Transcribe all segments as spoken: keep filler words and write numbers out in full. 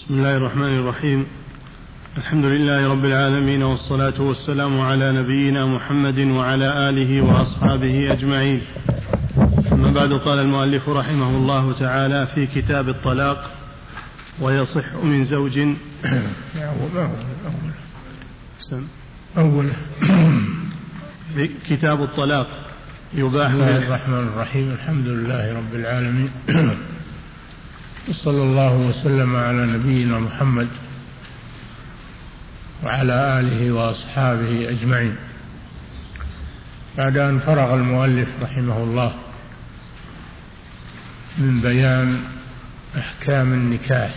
بسم الله الرحمن الرحيم. الحمد لله رب العالمين، والصلاة والسلام على نبينا محمد وعلى آله وأصحابه أجمعين. أما بعد، قال المؤلف رحمه الله تعالى في كتاب الطلاق: ويصح من زوج أول كتاب الطلاق يباح. بسم الله الرحمن الرحيم. الحمد لله رب العالمين، وصلى الله وسلم على نبينا محمد وعلى آله وأصحابه أجمعين. بعد أن فرغ المؤلف رحمه الله من بيان أحكام النكاح،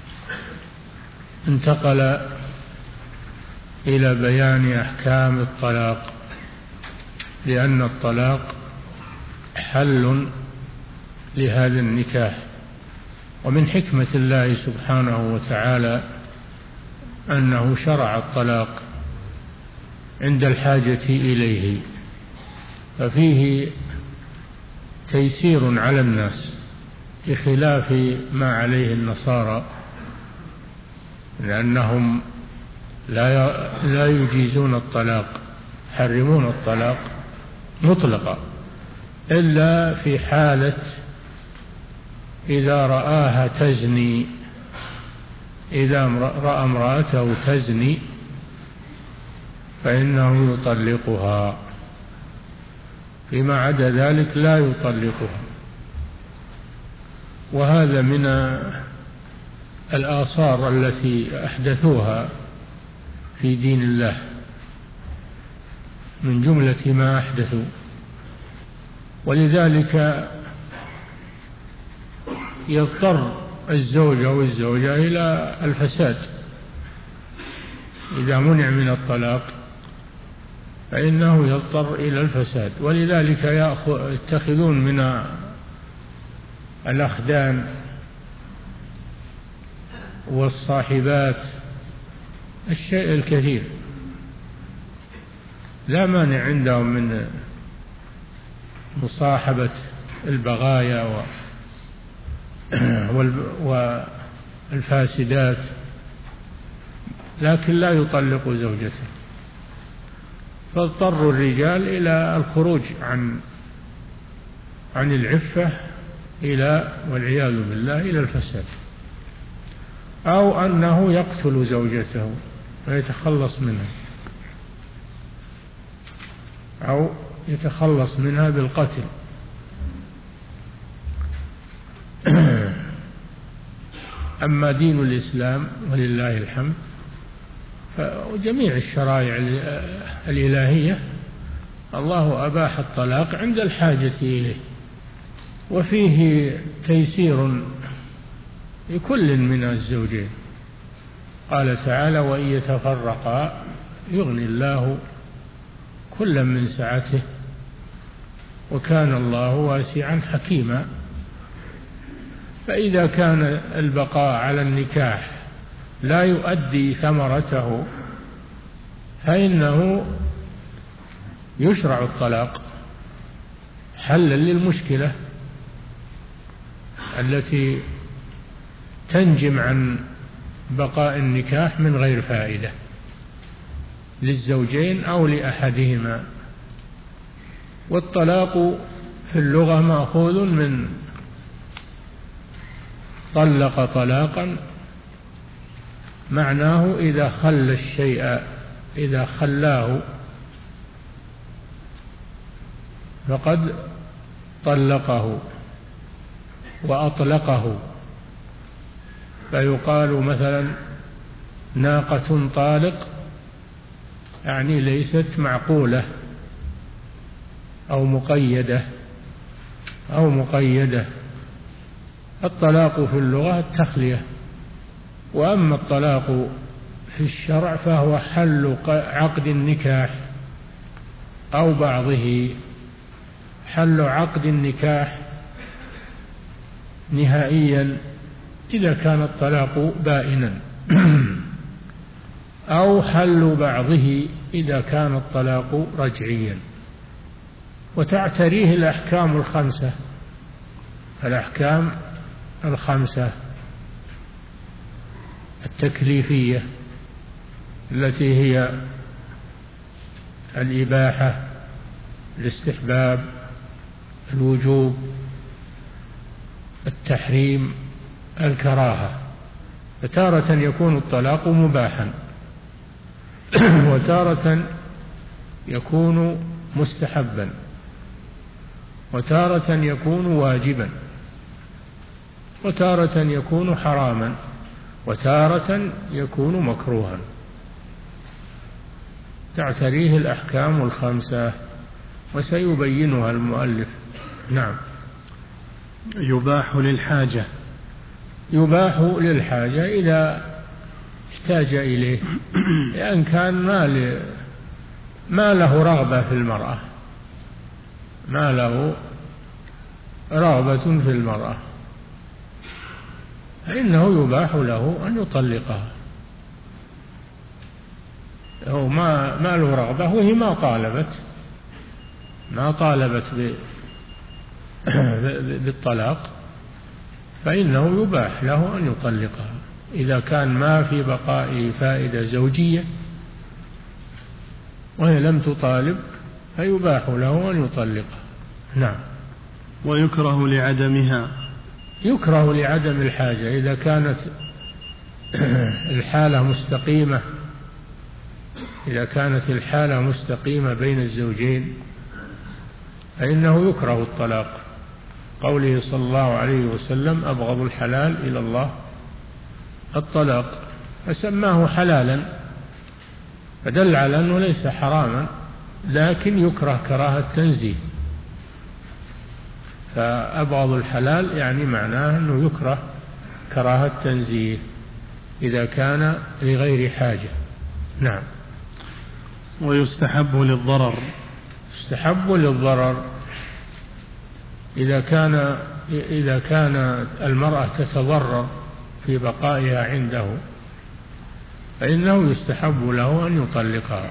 انتقل إلى بيان أحكام الطلاق، لأن الطلاق حل لهذا النكاح. ومن حكمة الله سبحانه وتعالى أنه شرع الطلاق عند الحاجة إليه، ففيه تيسير على الناس بخلاف ما عليه النصارى، لأنهم لا لا يجيزون الطلاق، يحرمون الطلاق مطلقا إلا في حالة إذا رآها تزني، إذا رأى امرأته تزني فإنه يطلقها، فيما عدا ذلك لا يطلقها. وهذا من الآثار التي أحدثوها في دين الله، من جملة ما أحدثوا. ولذلك يضطر الزوج أو الزوجة إلى الفساد إذا منع من الطلاق، فإنه يضطر إلى الفساد. ولذلك يتخذون من الأخدان والصاحبات الشيء الكثير، لا مانع عندهم من مصاحبة البغايا والفاسدات، لكن لا يطلق زوجته. فاضطر الرجال إلى الخروج عن عن العفة إلى والعياذ بالله إلى الفساد، أو أنه يقتل زوجته ويتخلص منها، أو يتخلص منها بالقتل. أما دين الإسلام ولله الحمد وجميع الشرائع الإلهية الله أباح الطلاق عند الحاجة إليه، وفيه تيسير لكل من الزوجين. قال تعالى: وإن يتفرقا يغني الله كلا من سعته وكان الله واسعا حكيما. فإذا كان البقاء على النكاح لا يؤدي ثمرته فإنه يشرع الطلاق حلا للمشكلة التي تنجم عن بقاء النكاح من غير فائدة للزوجين أو لأحدهما. والطلاق في اللغة مأخوذ من طلق طلاقا، معناه إذا خلى الشيء، إذا خلاه فقد طلقه وأطلقه. فيقال مثلا ناقة طالق، يعني ليست معقولة أو مقيدة أو مقيدة. الطلاق في اللغة التخلية، وأما الطلاق في الشرع فهو حل عقد النكاح أو بعضه، حل عقد النكاح نهائيا إذا كان الطلاق بائنا، أو حل بعضه إذا كان الطلاق رجعيا. وتعتريه الأحكام الخمسة، الأحكام الخمسة التكليفية التي هي الإباحة، الاستحباب، الوجوب، التحريم، الكراهة. فتارة يكون الطلاق مباحا، وتارة يكون مستحبا، وتارة يكون واجبا، وتارة يكون حراما، وتارة يكون مكروها. تعتريه الأحكام الخمسة وسيبينها المؤلف. نعم. يباح للحاجة. يباح للحاجة إذا احتاج إليه، لأن كان ما, ما له رغبة في المرأة، ما له رغبة في المرأة، فإنه يباح له أن يطلقها. هو ما, ما له رغبة، وهي ما طالبت ما طالبت بالطلاق، فإنه يباح له أن يطلقها إذا كان ما في بقاء فائدة زوجية وهي لم تطالب، فيباح له أن يطلقها. نعم. ويكره لعدمها. يكره لعدم الحاجة، إذا كانت الحالة مستقيمة إذا كانت الحالة مستقيمة بين الزوجين فإنه يكره الطلاق. قوله صلى الله عليه وسلم: أبغض الحلال إلى الله الطلاق، فسماه حلالا، فدل على أنه ليس حراما، لكن يكره كراهة تنزيه. فأبغض الحلال يعني معناه أنه يكره كراهة تنزيه إذا كان لغير حاجة. نعم. ويستحب للضرر. يستحب للضرر إذا كان إذا كان المرأة تتضرر في بقائها عنده، فإنه يستحب له أن يطلقها،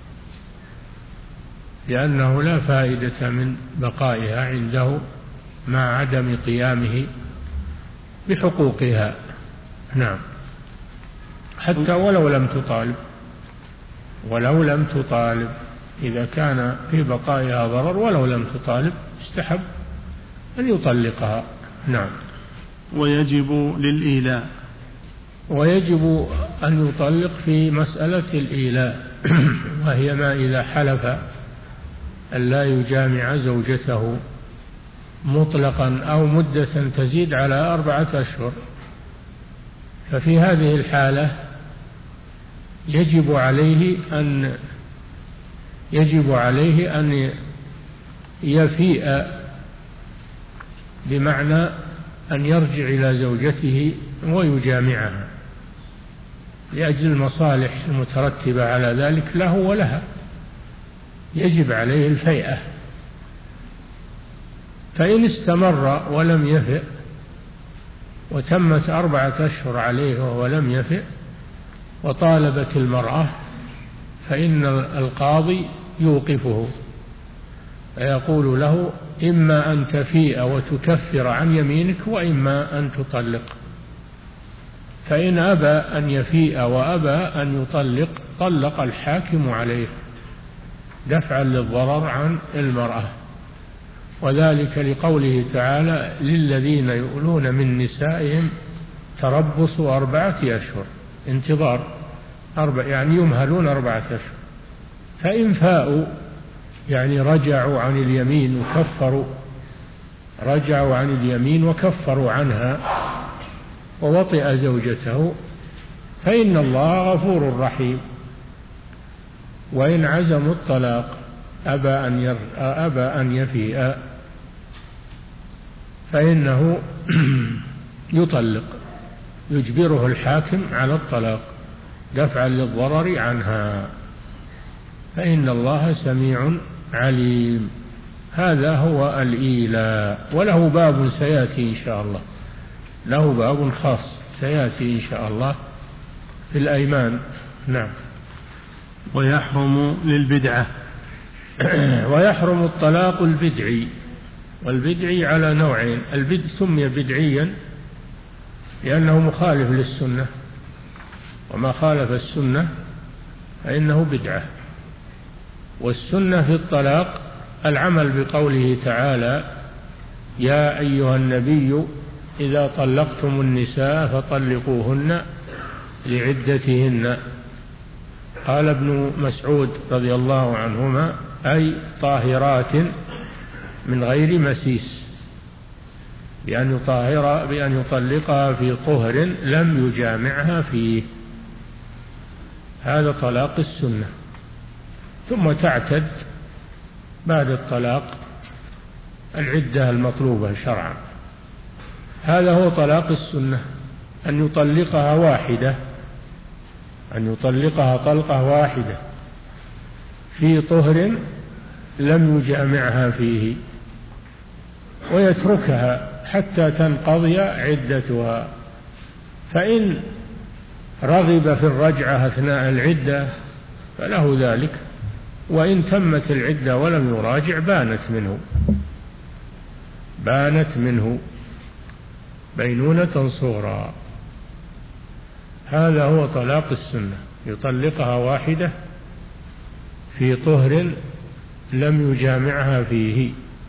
لأنه لا فائدة من بقائها عنده مع عدم قيامه بحقوقها. نعم. حتى ولو لم تطالب ولو لم تطالب إذا كان في بقائها ضرر ولو لم تطالب استحب أن يطلقها. نعم. ويجب للإيلاء. ويجب أن يطلق في مسألة الإيلاء، وهي ما إذا حلف أن لا يجامع زوجته مطلقا أو مدة تزيد على أربعة أشهر، ففي هذه الحالة يجب عليه أن يجب عليه أن يفيء، بمعنى أن يرجع إلى زوجته ويجامعها لأجل المصالح المترتبة على ذلك له ولها، يجب عليه الفيئة. فإن استمر ولم يفئ وتمت أربعة أشهر عليه وهو لم يفئ وطالبت المرأة، فإن القاضي يوقفه فيقول له: إما أن تفيء وتكفر عن يمينك، وإما أن تطلق. فإن أبى أن يفيء وأبى أن يطلق طلق الحاكم عليه دفعا للضرر عن المرأة، وذلك لقوله تعالى: للذين يؤلون من نسائهم تربص أربعة أشهر، انتظار أربع يعني يمهلون أربعة أشهر، فإن فاءوا يعني رجعوا عن اليمين وكفروا رجعوا عن اليمين وكفروا عنها ووطئ زوجته، فإن الله غفور رحيم. وإن عزموا الطلاق أبى أن ير... أبى أن يفيء فإنه يطلق، يجبره الحاكم على الطلاق دفعا للضرر عنها، فإن الله سميع عليم. هذا هو الإيلاء، وله باب سيأتي إن شاء الله، له باب خاص سيأتي إن شاء الله في الأيمان. نعم. ويحرم للبدعة. ويحرم الطلاق البدعي، والبدعي على نوعين: البدع سمي بدعيا لأنه مخالف للسنة، وما خالف السنة فإنه بدعة. والسنة في الطلاق العمل بقوله تعالى: يا أيها النبي إذا طلقتم النساء فطلقوهن لعدتهن. قال ابن مسعود رضي الله عنهما: أي طاهرات من غير مسيس، بأن يطهر بأن يطلقها في طهر لم يجامعها فيه. هذا طلاق السنة. ثم تعتد بعد الطلاق العدة المطلوبة شرعا. هذا هو طلاق السنة، أن يطلقها واحدة أن يطلقها طلقة واحدة في طهر لم يجامعها فيه، ويتركها حتى تنقضي عدتها. فإن رغب في الرجعة أثناء العدة فله ذلك، وإن تمت العدة ولم يراجع بانت منه بانت منه بينونة صغرى. هذا هو طلاق السنة، يطلقها واحدة في طهر لم يجامعها فيه،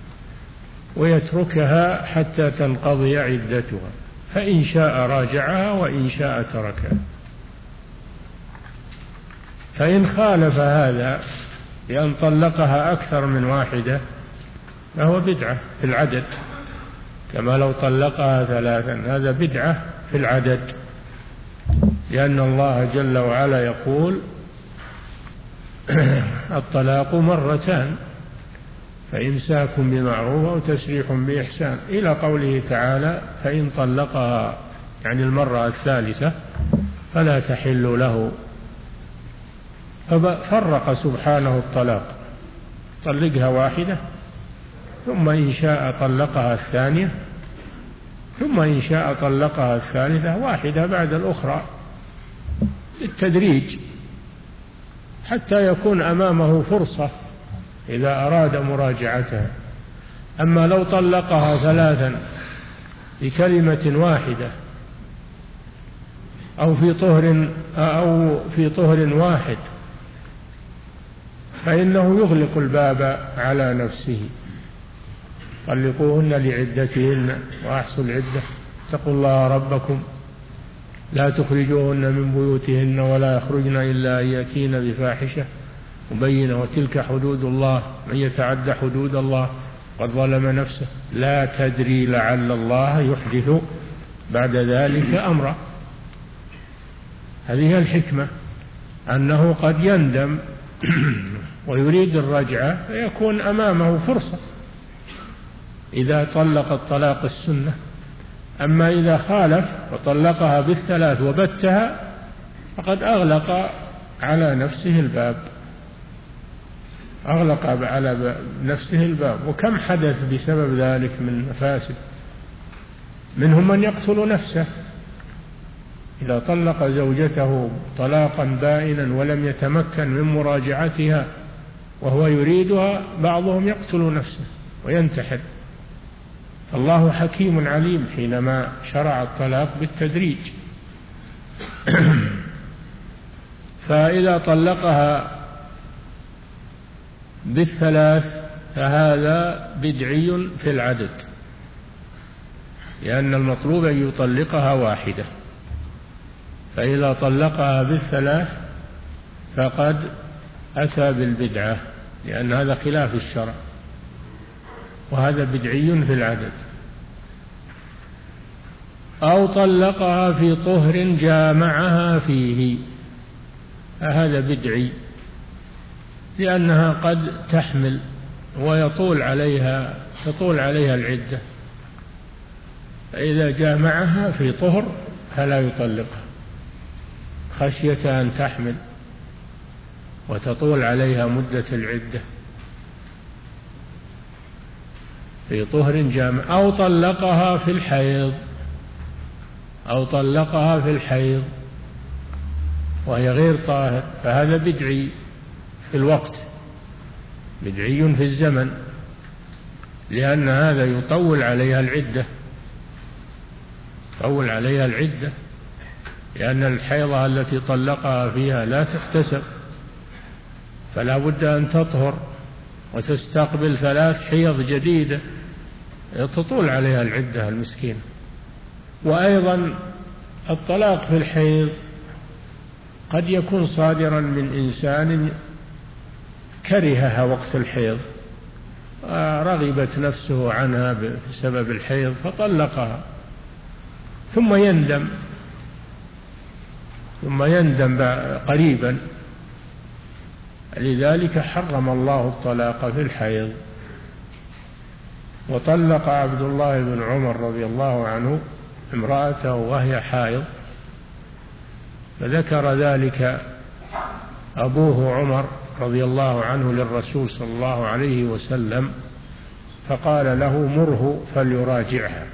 ويتركها حتى تنقضي عدتها، فإن شاء راجعها وإن شاء تركها. فإن خالف هذا بأن طلقها أكثر من واحدة فهو بدعة في العدد، كما لو طلقها ثلاثا، هذا بدعة في العدد، لأن الله جل وعلا يقول: الطلاق مرتان فإمساك بمعروف أو تسريح بإحسان، إلى قوله تعالى: فإن طلقها، يعني المرة الثالثة، فلا تحل له. ففرق سبحانه الطلاق، طلقها واحدة، ثم إن شاء طلقها الثانية، ثم إن شاء طلقها الثالثة، واحدة بعد الأخرى بالتدريج، حتى يكون أمامه فرصة إذا أراد مراجعتها. أما لو طلقها ثلاثا بكلمة واحدة أو في طهر أو في طهر واحد فإنه يغلق الباب على نفسه. طلقوهن لعدتهن وأحصوا العدة، اتقوا الله ربكم لا تخرجوهن من بيوتهن ولا يخرجن إلا أن يأتين بفاحشة مبينة وتلك حدود الله من يتعد حدود الله قد ظلم نفسه لا تدري لعل الله يحدث بعد ذلك أمرا. هذه الحكمة، أنه قد يندم ويريد الرجعة فيكون أمامه فرصة إذا طلق الطلاق السنة. أما إذا خالف وطلقها بالثلاث وبتها فقد أغلق على نفسه الباب أغلق على نفسه الباب. وكم حدث بسبب ذلك من مفاسد، منهم من يقتل نفسه إذا طلق زوجته طلاقا بائنا ولم يتمكن من مراجعتها وهو يريدها، بعضهم يقتل نفسه وينتحر. الله حكيم عليم حينما شرع الطلاق بالتدريج. فإذا طلقها بالثلاث فهذا بدعي في العدد، لأن المطلوب أن يطلقها واحدة، فإذا طلقها بالثلاث فقد أتى بالبدعة، لأن هذا خلاف الشرع، وهذا بدعي في العدد. أو طلقها في طهر جامعها فيه، فهذا بدعي، لأنها قد تحمل ويطول عليها تطول عليها العدة، فإذا جامعها في طهر فلا يطلقها خشية أن تحمل وتطول عليها مدة العدة في طهر جامع. أو طلقها في الحيض أو طلقها في الحيض وهي غير طاهر، فهذا بدعي في الوقت، بدعي في الزمن، لأن هذا يطول عليها العدة يطول عليها العدة لأن الحيضة التي طلقها فيها لا تحتسب، فلا بد أن تطهر وتستقبل ثلاث حيض جديدة تطول عليها العدة المسكين. وأيضا الطلاق في الحيض قد يكون صادرا من إنسان كرهها وقت الحيض، رغبت نفسه عنها بسبب الحيض فطلقها، ثم يندم ثم يندم قريبا. لذلك حرم الله الطلاق في الحيض. وطلق عبد الله بن عمر رضي الله عنه امرأته وهي حائض، فذكر ذلك أبوه عمر رضي الله عنه للرسول صلى الله عليه وسلم، فقال له: مره فليراجعها،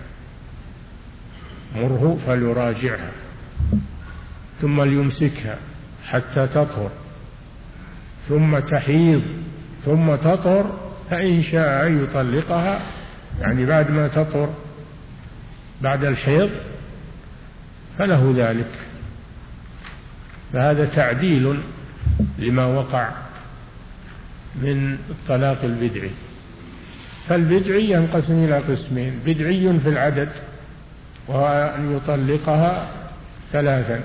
مره فليراجعها ثم ليمسكها حتى تطهر، ثم تحيض ثم تطهر، فإن شاء أن يطلقها، يعني بعد ما تطهر بعد الحيض فله ذلك. فهذا تعديل لما وقع من الطلاق البدعي. فالبدعي ينقسم إلى قسمين: بدعي في العدد وهو أن يطلقها ثلاثا،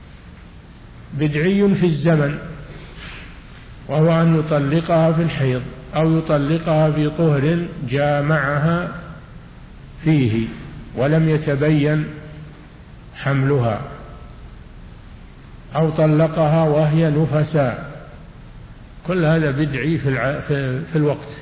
بدعي في الزمن وهو أن يطلقها في الحيض أو يطلقها في طهر جامعها فيه ولم يتبين حملها، أو طلقها وهي نفساء. كل هذا بدعي في, الع... في... في الوقت.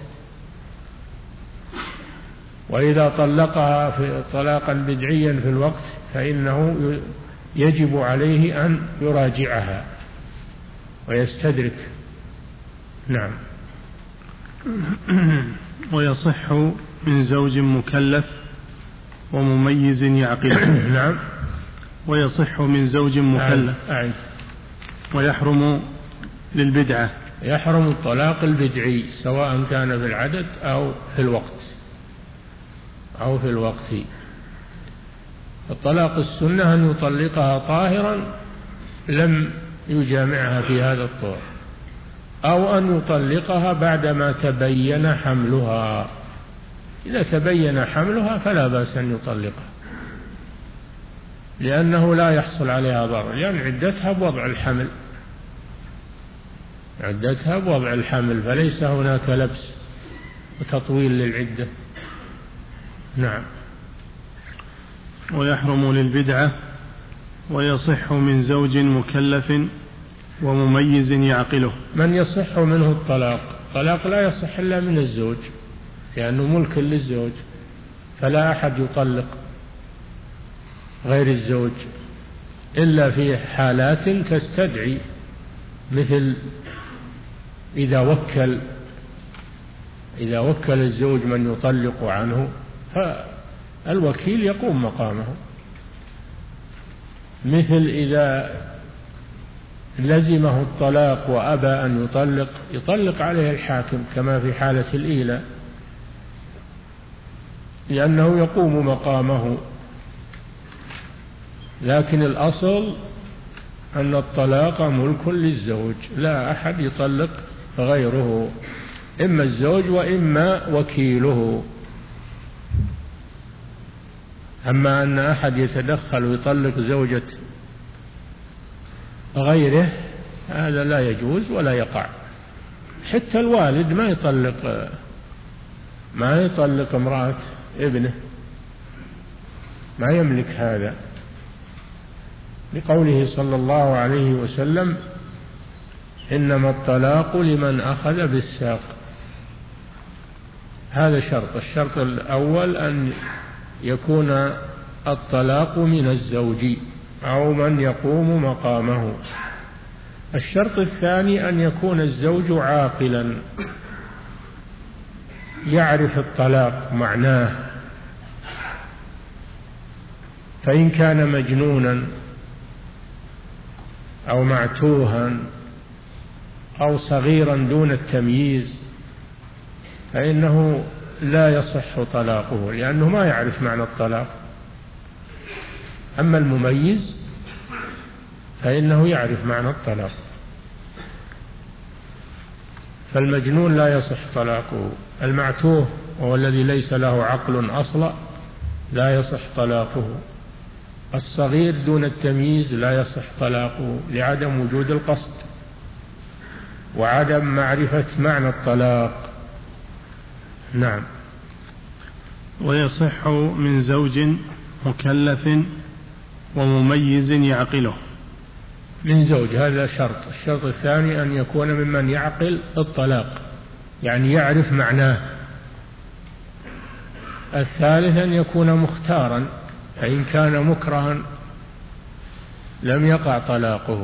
وإذا طلقها في طلاقا بدعيا في الوقت فإنه يجب عليه أن يراجعها ويستدرك. نعم. ويصح من زوج مكلف ومميز يعقله. نعم. ويصح من زوج مكلف. أعد. ويحرم للبدعة. يحرم الطلاق البدعي سواء كان في العدد أو في الوقت أو في الوقت. الطلاق السنة أن يطلقها طاهرا لم يجامعها في هذا الطهر، أو أن يطلقها بعدما تبين حملها. إذا تبين حملها فلا بأس أن يطلقها، لأنه لا يحصل عليها ضرر، لأن يعني عدتها بوضع الحمل، عدتها بوضع الحمل، فليس هناك لبس وتطويل للعدة. نعم. ويحرم للبدعة. ويصح من زوج مكلف ومميز يعقله. من يصح منه الطلاق؟ الطلاق لا يصح إلا من الزوج، لأنه ملك للزوج، فلا أحد يطلق غير الزوج إلا في حالات تستدعي، مثل إذا وكل إذا وكل الزوج من يطلق عنه فالوكيل يقوم مقامه، مثل إذا لزمه الطلاق وأبى أن يطلق يطلق عليه الحاكم كما في حالة الإيلاء، لأنه يقوم مقامه. لكن الأصل أن الطلاق ملك للزوج، لا أحد يطلق غيره، إما الزوج وإما وكيله. أما أن أحد يتدخل ويطلق زوجة غيره هذا لا يجوز ولا يقع. حتى الوالد ما يطلق ما يطلق امرأة ابنه، ما يملك هذا، لقوله صلى الله عليه وسلم: إنما الطلاق لمن أخذ بالساق. هذا شرط. الشرط الأول أن يكون الطلاق من الزوج أو من يقوم مقامه. الشرط الثاني أن يكون الزوج عاقلا يعرف الطلاق معناه، فإن كان مجنونا أو معتوها أو صغيرا دون التمييز فإنه لا يصح طلاقه، لأنه ما يعرف معنى الطلاق. أما المميز فإنه يعرف معنى الطلاق. فالمجنون لا يصح طلاقه، المعتوه وهو الذي ليس له عقل أصلا لا يصح طلاقه، الصغير دون التمييز لا يصح طلاقه لعدم وجود القصد وعدم معرفة معنى الطلاق. نعم. ويصح من زوج مكلف ومميز يعقله. من زوج هذا شرط. الشرط الثاني أن يكون ممن يعقل الطلاق، يعني يعرف معناه. الثالث أن يكون مختارا، فإن كان مكرها لم يقع طلاقه،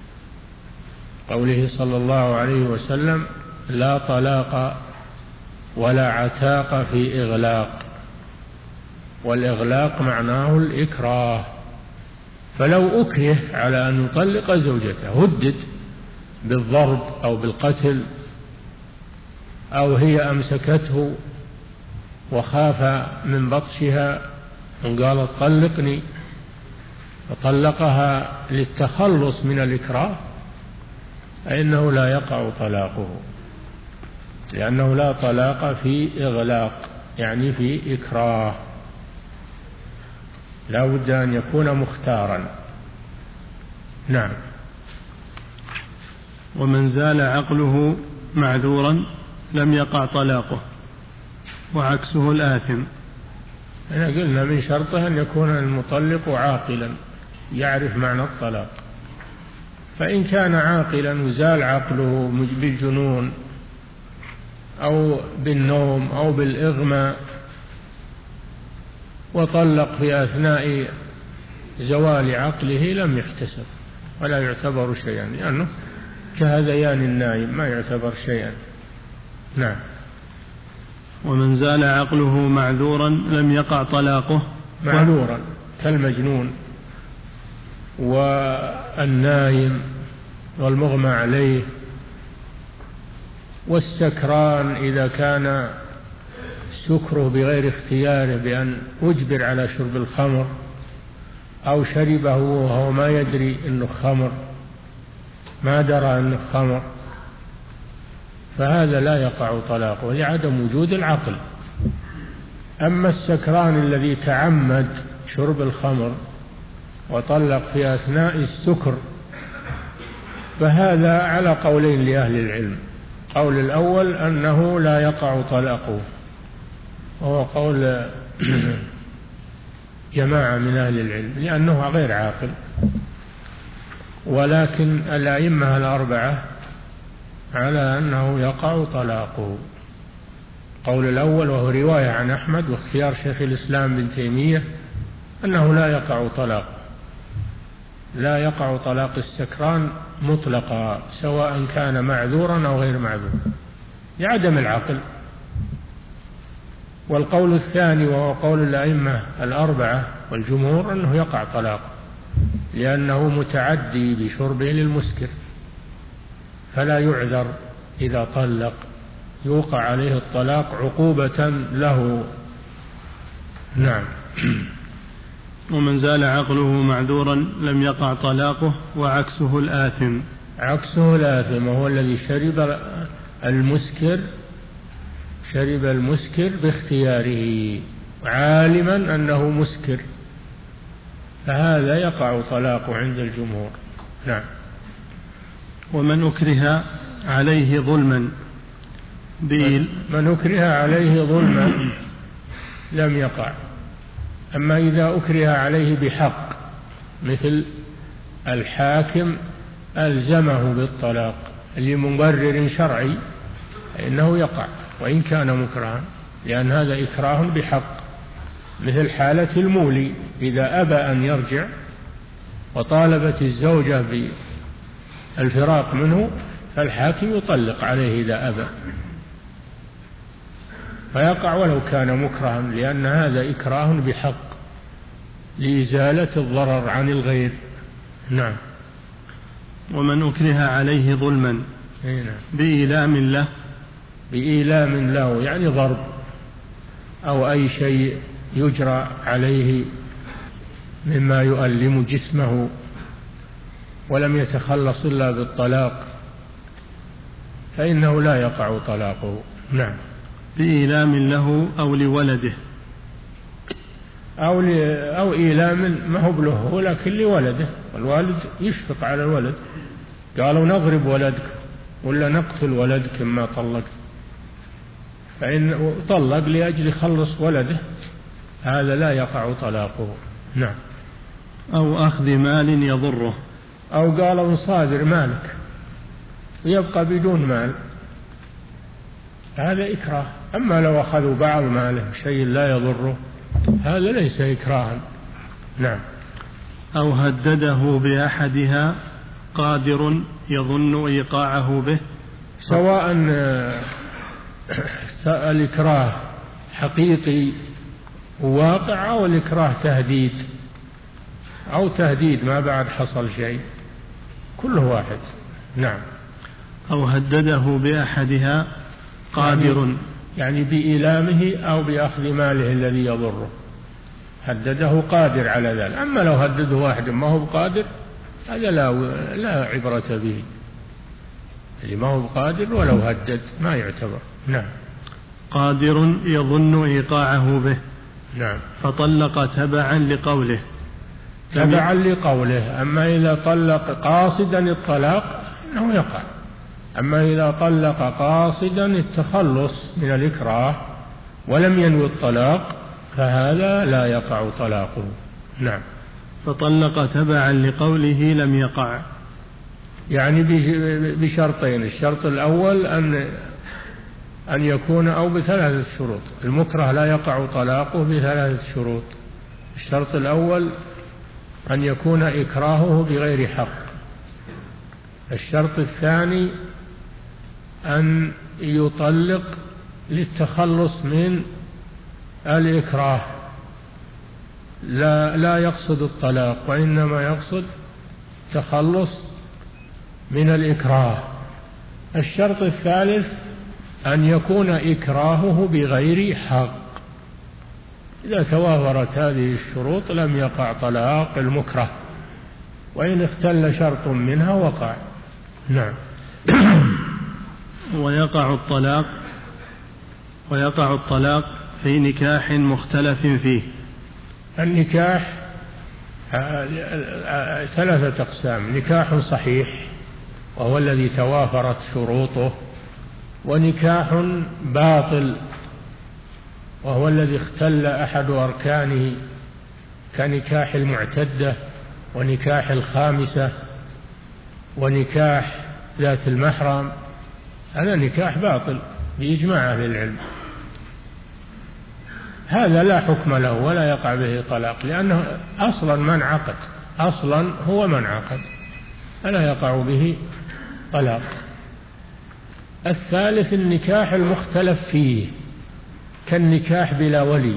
قوله صلى الله عليه وسلم: لا طلاق ولا عتاق في إغلاق، والإغلاق معناه الإكراه. فلو أكره على أن يطلق زوجته، هدد بالضرب أو بالقتل، أو هي أمسكته وخاف من بطشها وقالت طلقني، فطلقها للتخلص من الإكراه، فإنه لا يقع طلاقه، لأنه لا طلاق في إغلاق، يعني في إكراه، لا بد أن يكون مختارا. نعم. ومن زال عقله معذورا لم يقع طلاقه، وعكسه الآثم. أنا قلنا من شرطه أن يكون المطلق عاقلا يعرف معنى الطلاق، فإن كان عاقلا وزال عقله بالجنون أو بالنوم أو بالإغماء وطلق في أثناء زوال عقله لم يحتسب ولا يعتبر شيئا، لأنه كهذيان النائم ما يعتبر شيئا. نعم. ومن زال عقله معذورا لم يقع طلاقه. معذورا كالمجنون والنايم والمغمى عليه والسكران إذا كان سكره بغير اختياره بأن أجبر على شرب الخمر أو شربه وهو ما يدري أنه خمر، ما درى أنه خمر، فهذا لا يقع طلاقه لعدم وجود العقل. أما السكران الذي تعمد شرب الخمر وطلق في أثناء السكر فهذا على قولين لأهل العلم. قول الأول أنه لا يقع طلاقه، وهو قول جماعة من أهل العلم لأنه غير عاقل، ولكن الأئمة الأربعة على أنه يقع طلاقه. قول الأول وهو رواية عن أحمد واختيار شيخ الإسلام بن تيمية أنه لا يقع طلاق، لا يقع طلاق السكران مطلقا سواء كان معذورا أو غير معذور لعدم العقل. والقول الثاني وهو قول الأئمة الأربعة والجمهور أنه يقع طلاق لأنه متعدي بشربه للمسكر، فلا يعذر إذا طلق، يوقع عليه الطلاق عقوبة له. نعم. ومن زال عقله معذورا لم يقع طلاقه، وعكسه الآثم. عكسه الآثم وهو الذي شرب المسكر شرب المسكر باختياره عالما أنه مسكر، فهذا يقع طلاقه عند الجمهور. نعم. ومن أكره عليه ظلما بيل من أكره عليه ظلما لم يقع. أما إذا أكره عليه بحق مثل الحاكم ألزمه بالطلاق لمبرر شرعي فإنه يقع وإن كان مكرها، لأن هذا إكراه بحق، مثل حالة المولي إذا أبى أن يرجع وطالبت الزوجة بالفراق منه فالحاكم يطلق عليه إذا أبى، فيقع ولو كان مكرها، لأن هذا إكراه بحق لإزالة الضرر عن الغير. نعم. ومن أكره عليه ظلما بإيلام له بإيلام له يعني ضرب أو أي شيء يجرى عليه مما يؤلم جسمه ولم يتخلص إلا بالطلاق فإنه لا يقع طلاقه. نعم. بإيلام له أو لولده، أو, أو إيلام ما هو بله ولكن لولده، والوالد يشفق على الولد، قالوا نضرب ولدك ولا نقتل ولدك ما طلق، فإن طلق لأجل يخلص ولده هذا لا يقع طلاقه. نعم. أو أخذ مال يضره، أو قالوا صادر مالك ويبقى بدون مال، هذا إكراه. أما لو أخذوا بعض ماله شيء لا يضره هذا ليس إكراها. نعم. أو هدده بأحدها قادر يظن إيقاعه به، سواء الإكراه حقيقي وواقع أو الإكراه تهديد، أو تهديد ما بعد حصل شيء، كله واحد. نعم. أو هدده بأحدها قادر، يعني, يعني بإيلامه أو بأخذ ماله الذي يضره، هدده قادر على ذلك. أما لو هدده واحد ما هو بقادر هذا لا, لا عبرة به، اللي ما هو بقادر ولو هدد ما يعتبر. نعم. قادر يظن إيقاعه به. نعم. فطلق تبعا لقوله، تبعا لقوله. أما إذا طلق قاصدا الطلاق إنه يقع، أما إذا طلق قاصدا التخلص من الإكراه ولم ينوي الطلاق فهذا لا يقع طلاقه. نعم. فطلق تبعا لقوله لم يقع، يعني بشرطين. الشرط الأول أن أن يكون أو بثلاثة شروط. المكره لا يقع طلاقه بثلاثة شروط. الشرط الأول أن يكون إكراهه بغير حق. الشرط الثاني أن يطلق للتخلص من الإكراه، لا, لا يقصد الطلاق وإنما يقصد التخلص من الإكراه. الشرط الثالث أن يكون إكراهه بغير حق. إذا توافرت هذه الشروط لم يقع طلاق المكره، وإن اختل شرط منها وقع. نعم. ويقع الطلاق ويقع الطلاق في نكاح مختلف فيه. النكاح ثلاثة أقسام: نكاح صحيح وهو الذي توافرت شروطه، ونكاح باطل وهو الذي اختل أحد أركانه كنكاح المعتدة ونكاح الخامسة ونكاح ذات المحرم. هذا نكاح باطل بإجماع أهل العلم، هذا لا حكم له ولا يقع به طلاق، لأنه أصلا من عقد، أصلا هو من عقد، فلا يقع به طلاق. الثالث النكاح المختلف فيه كالنكاح بلا ولي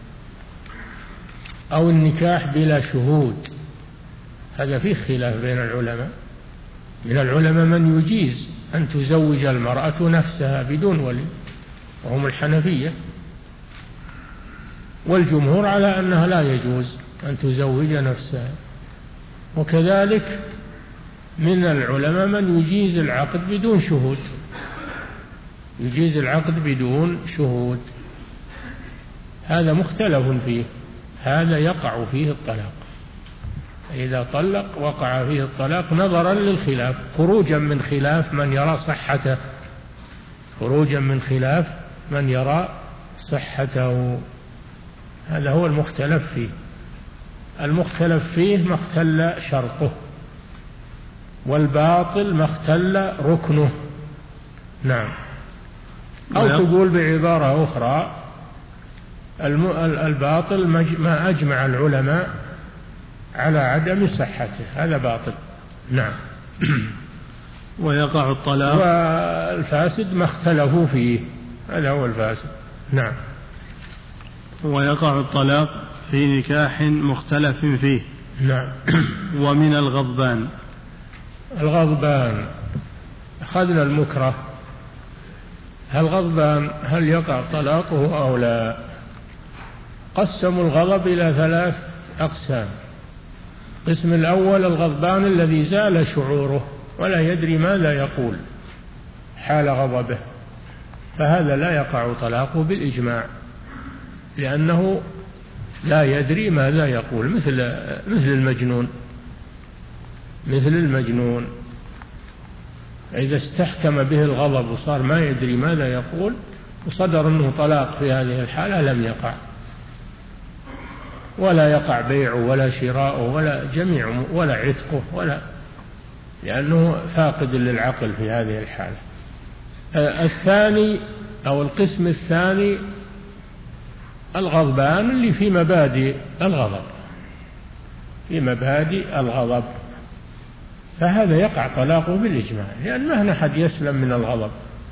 أو النكاح بلا شهود، هذا فيه خلاف بين العلماء. من العلماء من يجيز أن تزوج المرأة نفسها بدون ولي وهم الحنفية، والجمهور على أنها لا يجوز أن تزوج نفسها. وكذلك من العلماء من يجيز العقد بدون شهود، يجيز العقد بدون شهود، هذا مختلف فيه، هذا يقع فيه الطلاق. إذا طلق وقع فيه الطلاق نظرا للخلاف، خروجا من خلاف من يرى صحته، خروجا من خلاف من يرى صحته، هذا هو المختلف فيه. المختلف فيه ما اختل شرطه، والباطل ما اختل ركنه. نعم. أو تقول بعبارة أخرى الباطل ما أجمع العلماء على عدم صحته، هذا باطل. نعم. ويقع الطلاق والفاسد ما اختلفوا فيه، هذا هو الفاسد. نعم. ويقع الطلاق في نكاح مختلف فيه. نعم. ومن الغضبان. الغضبان أخذنا المكره، هل غضبان هل يقع طلاقه أو لا؟ قسموا الغضب إلى ثلاث أقسام: القسم الأول الغضبان الذي زال شعوره ولا يدري ماذا يقول حال غضبه، فهذا لا يقع طلاقه بالإجماع، لأنه لا يدري ماذا يقول، مثل مثل المجنون مثل المجنون إذا استحكم به الغضب وصار ما يدري ماذا يقول وصدر منه طلاق في هذه الحالة لم يقع، ولا يقع بيعه ولا شراؤه ولا جميع ولا عتقه ولا، لأنه فاقد للعقل في هذه الحالة. الثاني أو القسم الثاني الغضبان اللي في مبادئ الغضب في مبادئ الغضب فهذا يقع طلاقه بالإجماع، لأن ما هنا حد يسلم من الغضب،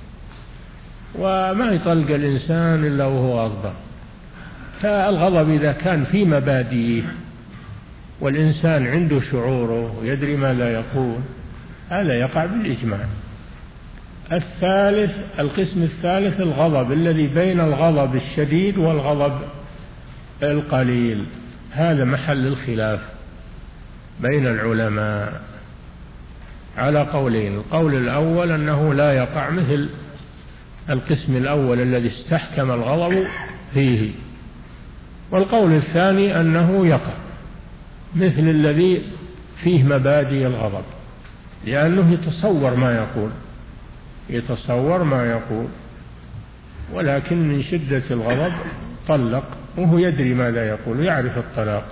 وما يطلق الإنسان إلا وهو غضبان. فالغضب إذا كان في مبادئه والإنسان عنده شعوره ويدري ما لا يقول هذا يقع بالإجماع. الثالث القسم الثالث الغضب الذي بين الغضب الشديد والغضب القليل، هذا محل الخلاف بين العلماء على قولين. القول الأول أنه لا يقع مثل القسم الأول الذي استحكم الغضب فيه، والقول الثاني أنه يقع مثل الذي فيه مبادئ الغضب، لأنه يتصور ما يقول يتصور ما يقول ولكن من شدة الغضب طلق وهو يدري ماذا يقول ويعرف الطلاق،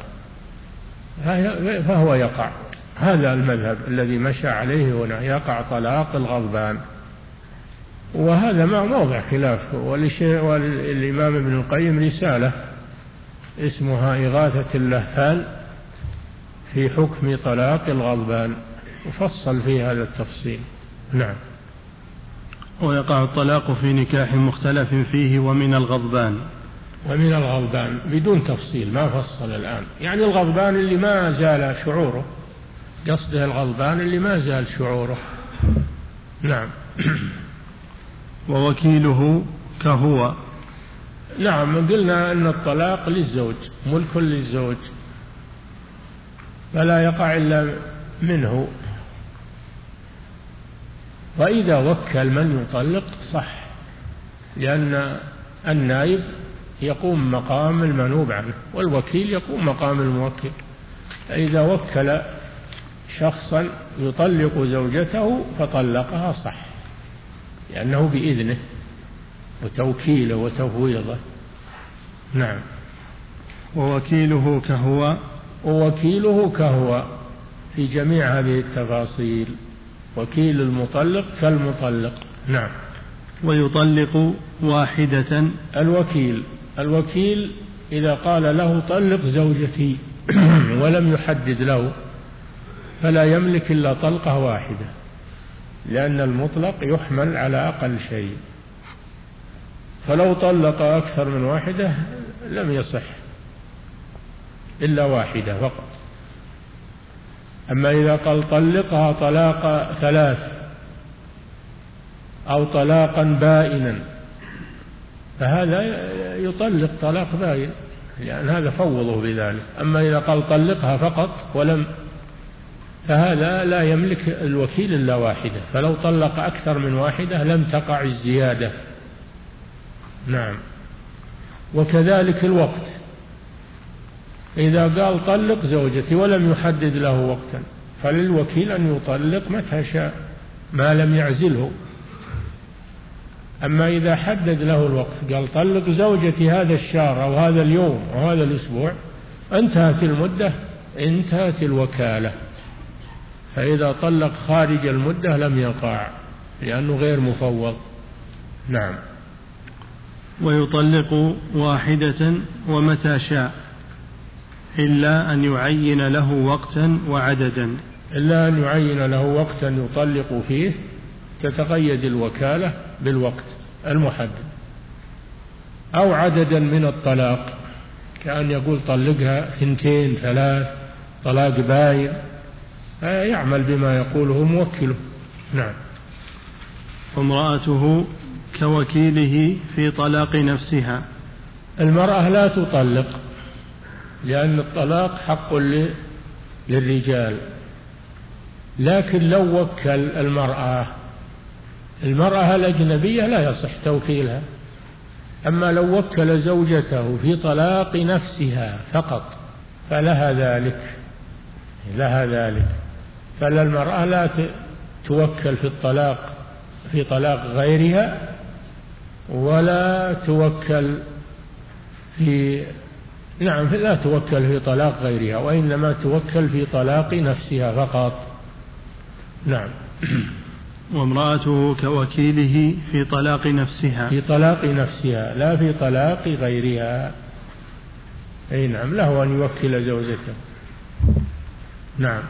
فهو يقع. هذا المذهب الذي مشى عليه هنا، يقع طلاق الغضبان، وهذا مع موضع خلاف. والإمام ابن القيم رسالة اسمها إغاثة اللهفان في حكم طلاق الغضبان وفصل في هذا التفصيل. نعم. ويقع الطلاق في نكاح مختلف فيه ومن الغضبان ومن الغضبان بدون تفصيل، ما فصل الآن، يعني الغضبان اللي ما زال شعوره، قصده الغضبان اللي ما زال شعوره. نعم. ووكيله كهو. نعم، قلنا أن الطلاق للزوج، ملك للزوج، فلا يقع إلا منه، وإذا وكل من يطلق صح، لأن النائب يقوم مقام المنوب عنه والوكيل يقوم مقام الموكل. إذا وكل شخصا يطلق زوجته فطلقها صح، لأنه بإذنه وتوكيله وتفويضه. نعم. ووكيله كهو. ووكيله كهو في جميع هذه التفاصيل، وكيل المطلق كالمطلق. نعم. ويطلق واحدة. الوكيل الوكيل إذا قال له طلق زوجتي ولم يحدد له فلا يملك إلا طلقة واحدة، لأن المطلق يحمل على أقل شيء، فلو طلق أكثر من واحدة لم يصح إلا واحدة فقط. أما إذا قال طلقها طلاق ثلاث أو طلاقا بائنا فهذا يطلق طلاق بائن، لأن هذا فوضه بذلك. أما إذا قال طلقها فقط ولم، فهذا لا يملك الوكيل إلا واحدة، فلو طلق أكثر من واحدة لم تقع الزيادة. نعم. وكذلك الوقت، إذا قال طلق زوجتي ولم يحدد له وقتا فللوكيل أن يطلق متى شاء ما لم يعزله. أما إذا حدد له الوقت قال طلق زوجتي هذا الشهر أو هذا اليوم أو هذا الأسبوع، انتهت المدة انتهت الوكالة. فإذا طلق خارج المدة لم يقع لأنه غير مفوض. نعم. ويطلق واحدة ومتى شاء إلا أن يعين له وقتا وعددا. إلا أن يعين له وقتا يطلق فيه، تتقيد الوكالة بالوقت المحدد، أو عددا من الطلاق، كأن يقول طلقها ثنتين ثلاث طلاق باين، يعمل بما يقوله موكله. نعم. وامرأته كوكيله في طلاق نفسها. المرأة لا تطلق، لأن الطلاق حق للرجال. لكن لو وكل المرأة المرأة الأجنبية لا يصح توكيلها. أما لو وكل زوجته في طلاق نفسها فقط فلها ذلك لها ذلك فلا المرأة لا توكل في الطلاق في طلاق غيرها، ولا توكل في نعم لا توكل في طلاق غيرها، وإنما توكل في طلاق نفسها فقط. نعم. وامرأته كوكيله في طلاق نفسها في طلاق نفسها لا في طلاق غيرها. أي نعم، له أن يوكل زوجته. نعم.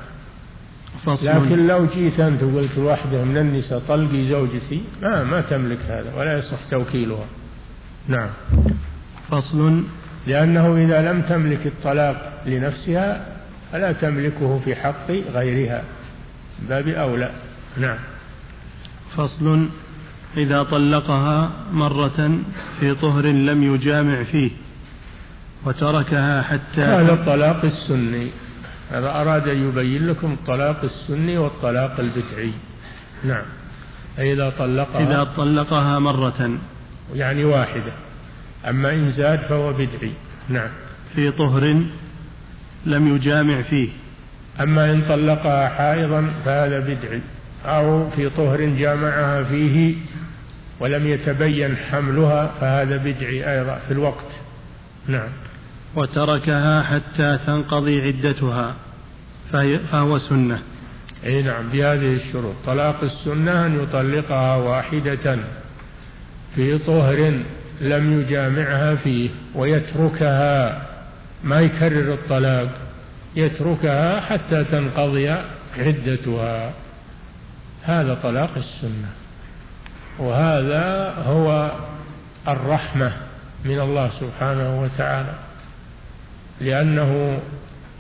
لكن لو جيت أنت وقلت واحدة من النساء طلقي زوجتي ما ما تملك هذا ولا يصح توكيلها. نعم. فصل. لأنه إذا لم تملك الطلاق لنفسها فلا تملكه في حق غيرها، باب أولى. نعم. فصل. إذا طلقها مرة في طهر لم يجامع فيه وتركها حتى هذا الطلاق السني، هذا أراد أن يبين لكم الطلاق السني والطلاق البدعي. نعم. إذا طلقها إذا طلقها مرة يعني واحدة، أما إن زاد فهو بدعي. نعم. في طهر لم يجامع فيه. أما إن طلقها حائضا فهذا بدعي، أو في طهر جامعها فيه ولم يتبين حملها فهذا بدعي أيضا في الوقت. نعم. وتركها حتى تنقضي عدتها فهو سنة. أي نعم، بهذه الشروط. طلاق السنة أن يطلقها واحدة في طهر لم يجامعها فيه ويتركها، ما يكرر الطلاق، يتركها حتى تنقضي عدتها. هذا طلاق السنة، وهذا هو الرحمة من الله سبحانه وتعالى، لأنه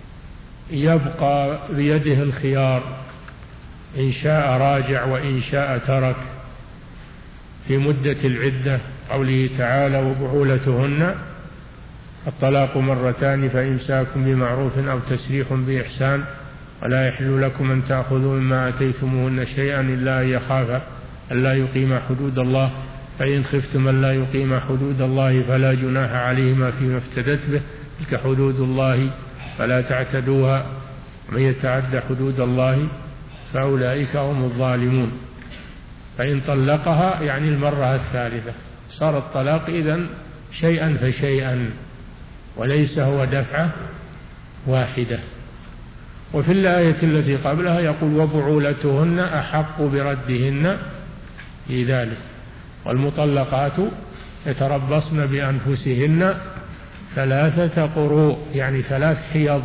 يبقى بيده الخيار، إن شاء راجع وإن شاء ترك في مدة العدة. قوله تعالى: وبعولتهن الطلاق مرتان فإمساك بمعروف أو تسريح بإحسان ولا يحل لكم أن تأخذوا مما آتيتموهن شيئا إلا أن يخافا ألا يقيما حدود الله، فإن خفتم ألا يقيما حدود الله فلا جناح عليهما فيما افتدت به، تلك حدود الله فلا تعتدوها، ومن يتعد حدود الله فأولئك هم الظالمون. فإن طلقها يعني المرة الثالثة صار الطلاق إذن شيئا فشيئا وليس هو دفعة واحدة. وفي الآية التي قبلها يقول: وبعولتهن أحق بردهن في ذلك، والمطلقات يتربصن بأنفسهن ثلاثة قروء يعني ثلاث حيض،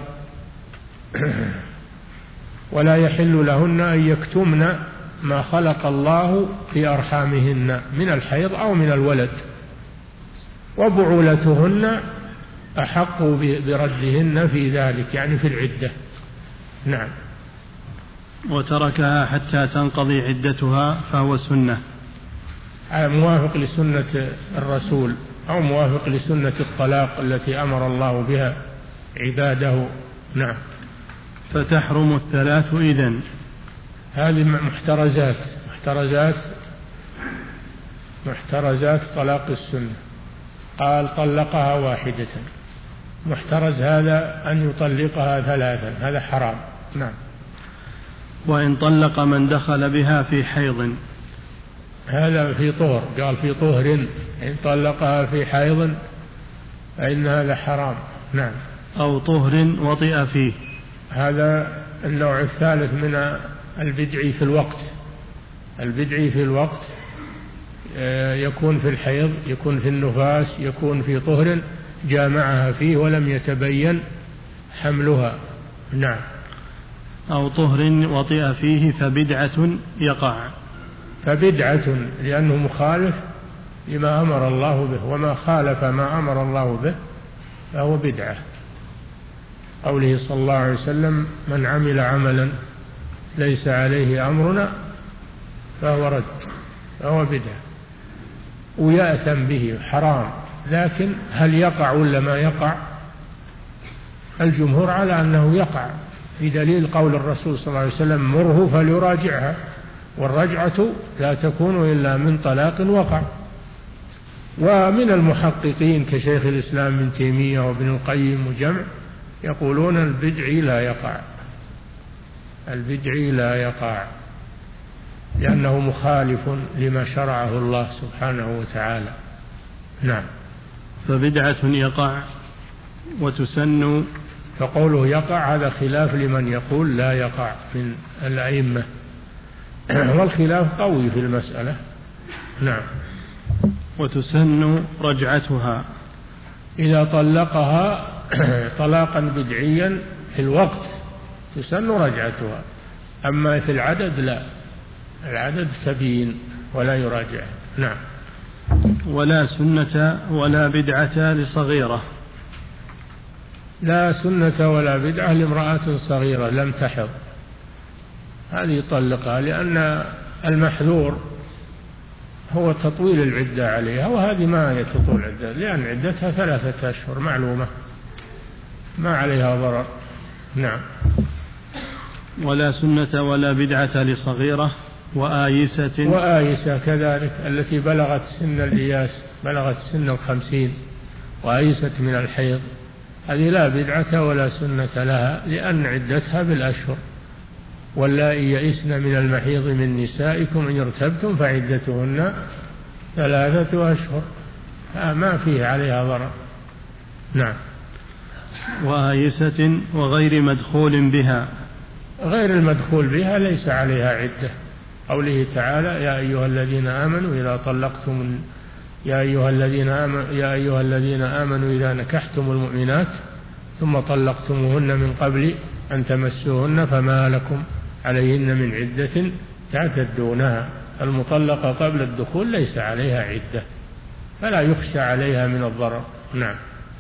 ولا يحل لهن أن يكتمن ما خلق الله في أرحامهن من الحيض أو من الولد. وبعولتهن أحق بردهن في ذلك يعني في العدة. نعم. وتركها حتى تنقضي عدتها فهو سنة، موافق لسنة الرسول أو موافق لسنة الطلاق التي أمر الله بها عباده. نعم. فتحرم الثلاث إذن. هذه محترزات محترزات محترزات طلاق السنة. قال: طلقها واحدة، محترز هذا أن يطلقها ثلاثا، هذا حرام. نعم. وإن طلق من دخل بها في حيض، هذا في طهر، قال في طهر، إن طلقها في حيض فإن هذا حرام. نعم. أو طهر وطئ فيه، هذا النوع الثالث من البدع في الوقت. البدع في الوقت يكون في الحيض، يكون في النفاس، يكون في طهر جامعها فيه ولم يتبين حملها. نعم. أو طهر وطئ فيه فبدعة يقع، فبدعة لأنه مخالف لما أمر الله به، وما خالف ما أمر الله به فهو بدعة. قوله صلى الله عليه وسلم: من عمل عملا ليس عليه أمرنا فهو رد، فهو بدعة ويأثم به، حرام. لكن هل يقع ولا ما يقع؟ الجمهور على أنه يقع، في دليل قول الرسول صلى الله عليه وسلم مره فليراجعها، والرجعة لا تكون إلا من طلاق وقع. ومن المحققين كشيخ الإسلام ابن تيمية وابن القيم وجمع يقولون البدع لا يقع، البدع لا يقع لأنه مخالف لما شرعه الله سبحانه وتعالى. نعم. فبدعة يقع وتسن، فقوله يقع هذا خلاف لمن يقول لا يقع من الأئمة، والخلاف قوي في المسألة. نعم. وتسن رجعتها إذا طلقها طلاقا بدعيا في الوقت تسن رجعتها، أما في العدد لا، العدد تبين ولا يراجع. نعم. ولا سنة ولا بدعة لصغيرة، لا سنة ولا بدعة لامرأة صغيرة لم تحض، هذه يطلقها، لأن المحذور هو تطويل العدة عليها، وهذه ما تطول عدة، لأن عدتها ثلاثة أشهر معلومة ما عليها ضرر. نعم. ولا سنة ولا بدعة لصغيرة وآيسة، وآيسة كذلك التي بلغت سن الإياس، بلغت سن الخمسين وآيست من الحيض، هذه لا بدعة ولا سنة لها، لأن عدتها بالأشهر. واللائي يئسن من المحيض من نسائكم إن ارتبتم فعدتهن ثلاثة أشهر، ما فيه عليها ضرر. نعم. وآيسة وغير مدخول بها، غير المدخول بها ليس عليها عدة، قوله تعالى يا أيها الذين آمنوا إذا طلقتم يا أيها الذين آمنوا يا أيها الذين آمنوا إذا نكحتم المؤمنات ثم طلقتموهن من قبل أن تمسوهن فما لكم عليهن من عدة تعتدونها. المطلقة قبل الدخول ليس عليها عدة، فلا يخشى عليها من الضرر. نعم.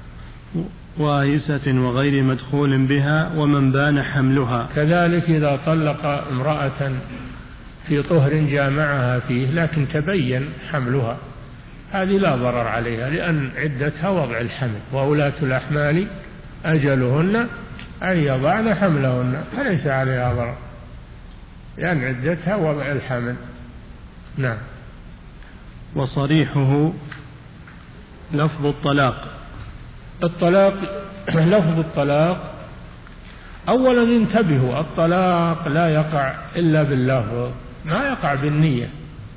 وآيسة وغير مدخول بها ومن بان حملها، كذلك إذا طلق امرأة في طهر جامعها فيه لكن تبين حملها، هذه لا ضرر عليها، لأن عدتها وضع الحمل، وأولاة الأحمال أجلهن أن يضعن حملهن، فليس عليها ضرر لأن عدتها وضع الحمل. نعم. وصريحه لفظ الطلاق، الطلاق لفظ الطلاق أولا انتبهوا، الطلاق لا يقع إلا باللفظ، ما يقع بالنية،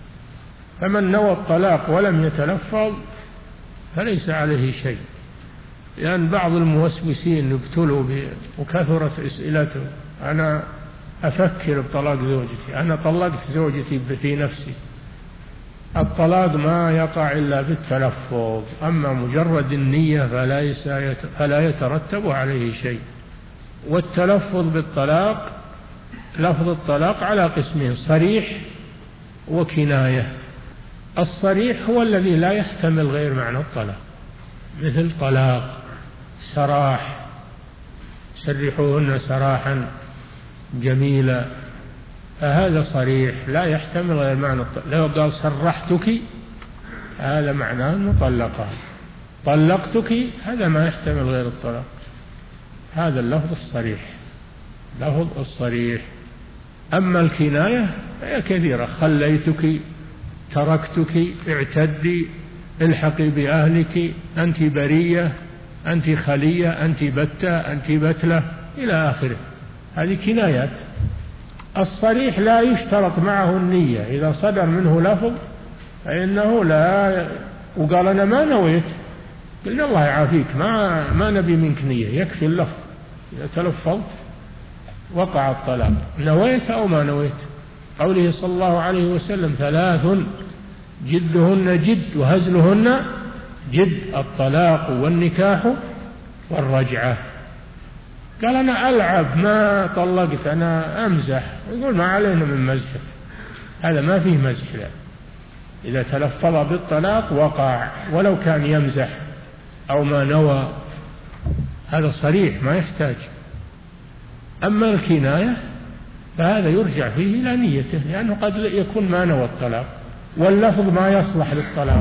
فمن نوى الطلاق ولم يتلفظ فليس عليه شيء، لأن بعض الموسوسين ابتلوا وكثرت أسئلته، أنا أفكر بطلاق زوجتي، أنا طلقت زوجتي في نفسي. الطلاق ما يقع إلا بالتلفظ، أما مجرد النية فلا يترتب عليه شيء. والتلفظ بالطلاق لفظ الطلاق على قسمين، صريح وكناية. الصريح هو الذي لا يحتمل غير معنى الطلاق، مثل طلاق، سراح، سرحوهن سراحا جميلا، فهذا صريح لا يحتمل غير معنى الطلاق. لو قال سرحتك هذا معناه مطلقة، طلقتك هذا ما يحتمل غير الطلاق، هذا اللفظ الصريح، لفظ الصريح. أما الكناية فهي كثيرة، خليتك، تركتك، اعتدي، الحقي بأهلك، أنت برية، أنت خلية، أنت بتة، أنت بتلة، إلى آخره، هذه كنايات. الصريح لا يشترط معه النية، إذا صدر منه لفظ فإنه لا، وقال أنا ما نويت، قلنا الله يعافيك، ما ما نبي منك نية، يكفي اللفظ، إذا تلفظت وقع الطلاق، نويت أو ما نويت. قوله صلى الله عليه وسلم ثلاث جدهن جد وهزلهن جد، الطلاق والنكاح والرجعة. قال أنا ألعب ما طلقت، أنا أمزح، يقول ما علينا من مزح، هذا ما فيه مزح، لا. إذا تلفظ بالطلاق وقع ولو كان يمزح أو ما نوى، هذا صريح ما يحتاج. أما الكناية فهذا يرجع فيه إلى نيته، لأنه قد يكون ما نوى الطلاق واللفظ ما يصلح للطلاق،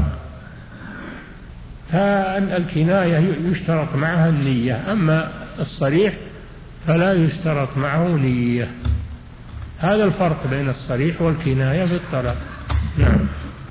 فالكناية يشترط معها النية. أما الصريح فلا يشترط معه نية. هذا الفرق بين الصريح والكناية في الطلاق. نعم.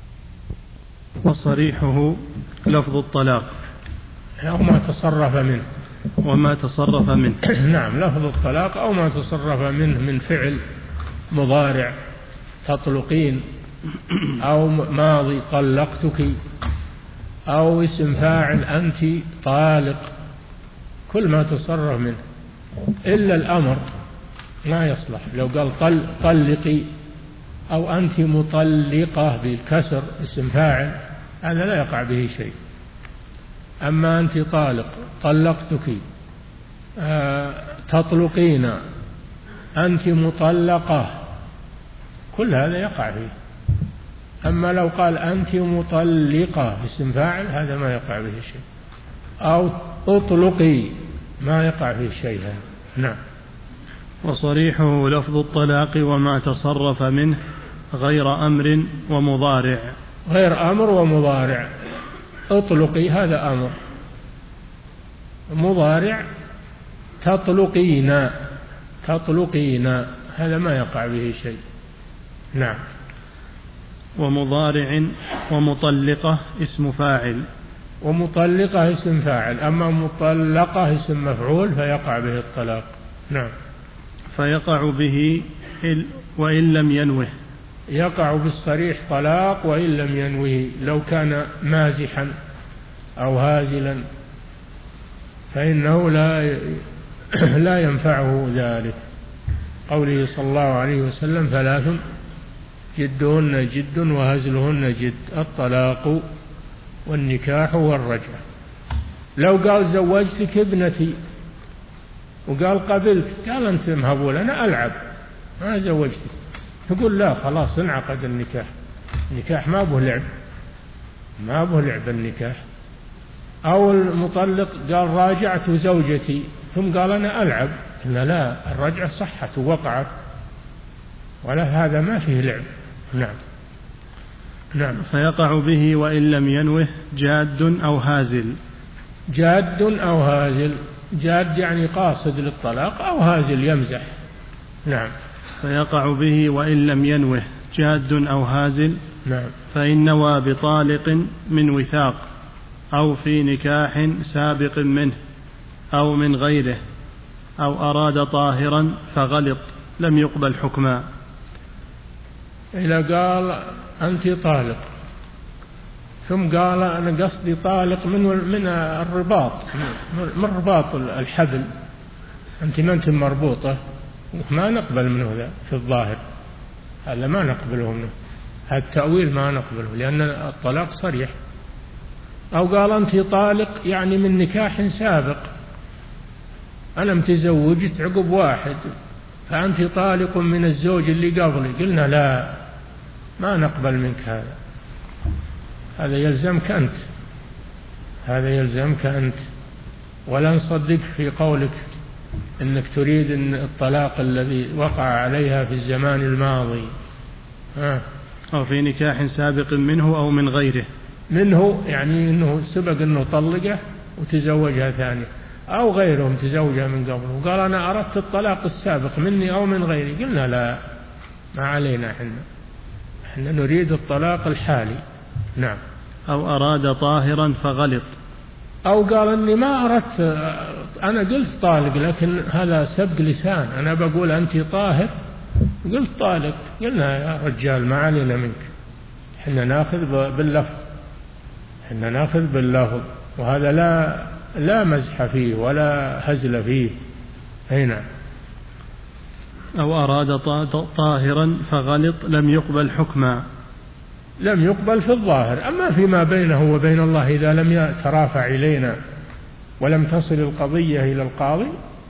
وصريحه لفظ الطلاق أو ما تصرف منه. وما تصرف منه. نعم، لفظ الطلاق أو ما تصرف منه من فعل مضارع تطلقين، أو ماضي طلقتك، أو اسم فاعل أنت طالق، كل ما تصرف منه. إلا الأمر ما يصلح. لو قال طل طلقي أو أنت مطلقة بالكسر اسم فاعل، هذا لا يقع به شيء. أما أنت طالق، طلقتك، آه، تطلقين، أنت مطلقة، كل هذا يقع فيه. أما لو قال أنت مطلقة اسم فاعل، هذا ما يقع به شيء. أو اطلقي، ما يقع فيه شيء هذا. نعم. وصريحه لفظ الطلاق وما تصرف منه غير أمر ومضارع. غير أمر ومضارع. اطلقي هذا أمر، مضارع تطلقين، تطلقين، هذا ما يقع به شيء. نعم. ومضارع ومطلقة اسم فاعل. ومطلقة اسم فاعل. أما مطلقة اسم مفعول فيقع به الطلاق. نعم. فيقع به وإن لم ينوه. يقع بالصريح طلاق وإن لم ينوه. لو كان مازحا أو هازلا فإنه لا لا ينفعه ذلك. قوله صلى الله عليه وسلم: ثلاث جدهن جد وهزلهن جد: الطلاق والنكاح والرجعة. لو قال زوجتك ابنتي وقال قبلت، قال أنت مهبول، أنا ألعب ما زوجتك، تقول لا خلاص انعقد النكاح. النكاح ما به لعب، ما به لعب النكاح. أو المطلق قال راجعت زوجتي ثم قال أنا ألعب، قلنا لا، الرجعة صحت ووقعت، ولا هذا ما فيه لعب. نعم. نعم. فيقع به وإن لم ينوه جاد أو هازل. جاد أو هازل. جاد يعني قاصد للطلاق، أو هازل يمزح. نعم. فيقع به وإن لم ينوه جاد أو هازل. نعم. فإن نوى بطالق من وثاق أو في نكاح سابق منه أو من غيره أو أراد طاهرا فغلط لم يقبل حكما. إذا قال أنت طالق ثم قال أنا قصدي طالق من من الرباط، من رباط الحبل، أنت ما أنت مربوطة، ما نقبل منه ذا في الظاهر، هذا ما نقبله منه، هذا التأويل ما نقبله لأن الطلاق صريح. أو قال أنت طالق يعني من نكاح سابق، أنا متزوجت عقب واحد فأنت طالق من الزوج اللي قبلي، قلنا لا، ما نقبل منك هذا، هذا يلزمك أنت، هذا يلزمك أنت، ولا نصدق في قولك إنك تريد إن الطلاق الذي وقع عليها في الزمان الماضي. ها. أو في نكاح سابق منه أو من غيره. منه يعني إنه سبق إنه طلقه وتزوجها ثانية، أو غيره متزوجها من قبل وقال أنا أردت الطلاق السابق مني أو من غيري، قلنا لا، ما علينا، إحنا إحنا نريد الطلاق الحالي. نعم. أو أراد طاهرا فغلط. أو قال إني ما أردت، أنا قلت طالق لكن هذا سبق لسان، أنا بقول أنت طاهر قلت طالق، قلنا يا رجال ما علينا منك، إحنا ناخذ باللفظ، إحنا ناخذ باللفظ، وهذا لا لا مزح فيه ولا هزل فيه. هنا. أو أراد طاهرا فغلط لم يقبل حكما. لم يقبل في الظاهر. أما فيما بينه وبين الله إذا لم يترافع إلينا ولم تصل القضية إلى القاضي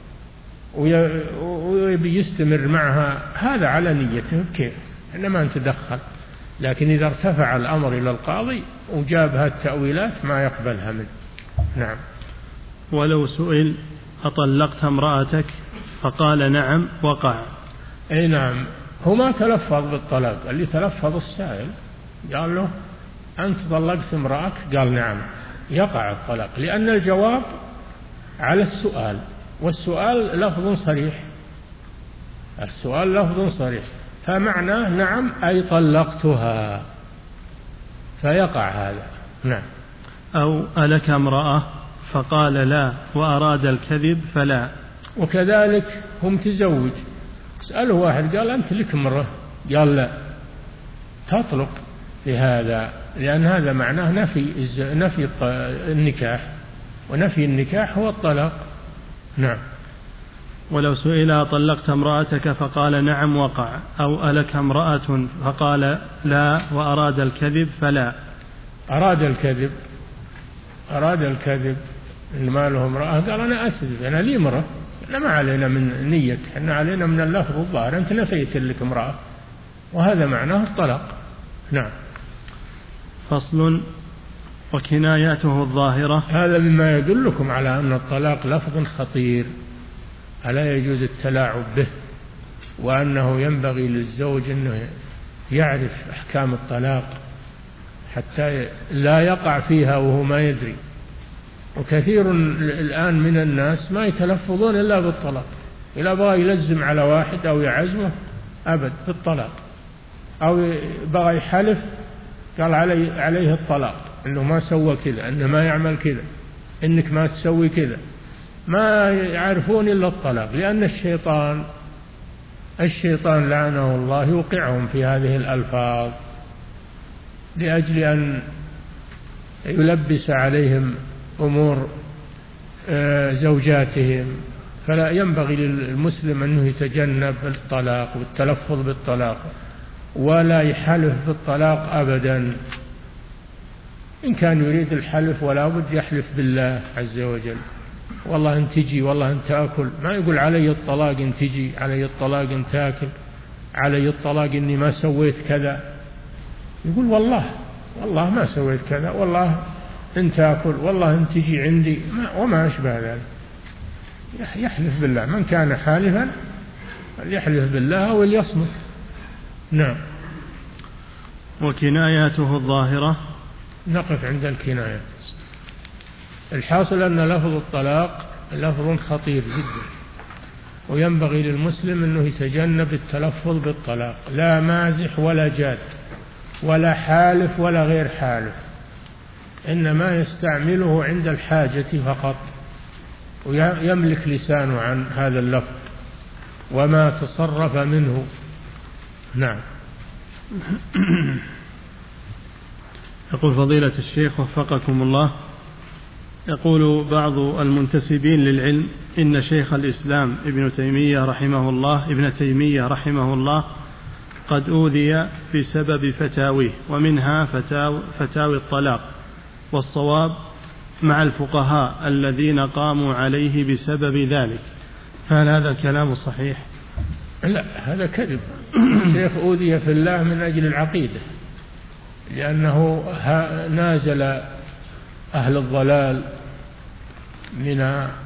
ويبي يستمر معها، هذا على نيته كيف، إحنا ما نتدخل. لكن إذا ارتفع الأمر إلى القاضي وجابها التأويلات ما يقبلها منه. نعم. ولو سئل أطلقت امرأتك فقال نعم وقع. أي نعم، هو ما تلفظ بالطلاق، اللي تلفظ السائل قال له أنت طلقت امرأتك، قال نعم، يقع الطلاق، لأن الجواب على السؤال والسؤال لفظ صريح، السؤال لفظ صريح، فمعناه نعم أي طلقتها، فيقع هذا. نعم. أو ألك امرأة فقال لا وأراد الكذب فلا. وكذلك هم تزوج، اسأله واحد قال أنت لك امرأة، قال لا، تطلق لهذا، لأن هذا معناه نفي نفي النكاح، ونفي النكاح هو الطلاق. نعم. ولو سئل طلقت امرأتك فقال نعم وقع، أو ألك امرأة فقال لا وأراد الكذب فلا. أراد الكذب أراد الكذب إن ما له امرأة، قال أنا أكذب، أنا لي امرأة، أنا ما علينا من نية، إحنا علينا من اللفظ الظاهر، أنت نفيت لك امرأة، وهذا معناه الطلاق. نعم. فصل. وكناياته الظاهرة. هذا مما يدلكم على أن الطلاق لفظ خطير، ألا يجوز التلاعب به، وأنه ينبغي للزوج أنه يعرف أحكام الطلاق حتى لا يقع فيها وهو ما يدري. وكثير الآن من الناس ما يتلفظون إلا بالطلاق، إذا بغى يلزم على واحد أو يعزمه أبد بالطلاق، أو بغى يحلف قال علي عليه الطلاق، إنه ما سوى كذا، إنه ما يعمل كذا، إنك ما تسوي كذا، ما يعرفون إلا الطلاق، لأن الشيطان الشيطان لعنه الله يوقعهم في هذه الألفاظ لأجل أن يلبس عليهم أمور زوجاتهم. فلا ينبغي للمسلم أنه يتجنب الطلاق والتلفظ بالطلاق، ولا يحلف بالطلاق أبدا. إن كان يريد الحلف ولا بد يحلف بالله عز وجل، والله أن تجي، والله أن تأكل، ما يقول علي الطلاق إن تجي، علي الطلاق إن تأكل، علي الطلاق إني ما سويت كذا، يقول والله والله ما سويت كذا، والله إن تأكل، والله إن تجي عندي، وما أشبه ذلك. يحلف بالله، من كان حالفا فليحلف بالله وليصمت. نعم. وكناياته الظاهرة. نقف عند الكنايات. الحاصل أن لفظ الطلاق لفظ خطير جدا، وينبغي للمسلم أنه يتجنب التلفظ بالطلاق، لا مازح ولا جاد ولا حالف ولا غير حالف، إنما يستعمله عند الحاجة فقط، ويملك لسانه عن هذا اللفظ وما تصرف منه. نعم. يقول فضيلة الشيخ وفقكم الله، يقول بعض المنتسبين للعلم إن شيخ الإسلام ابن تيمية رحمه الله ابن تيمية رحمه الله قد أوذي بسبب فتاويه، ومنها فتاوي, فتاوي الطلاق، والصواب مع الفقهاء الذين قاموا عليه بسبب ذلك، فهل هذا الكلام صحيح؟ لا، هذا كذب. الشيخ أوذي في الله من أجل العقيدة، لأنه نازل أهل الضلال من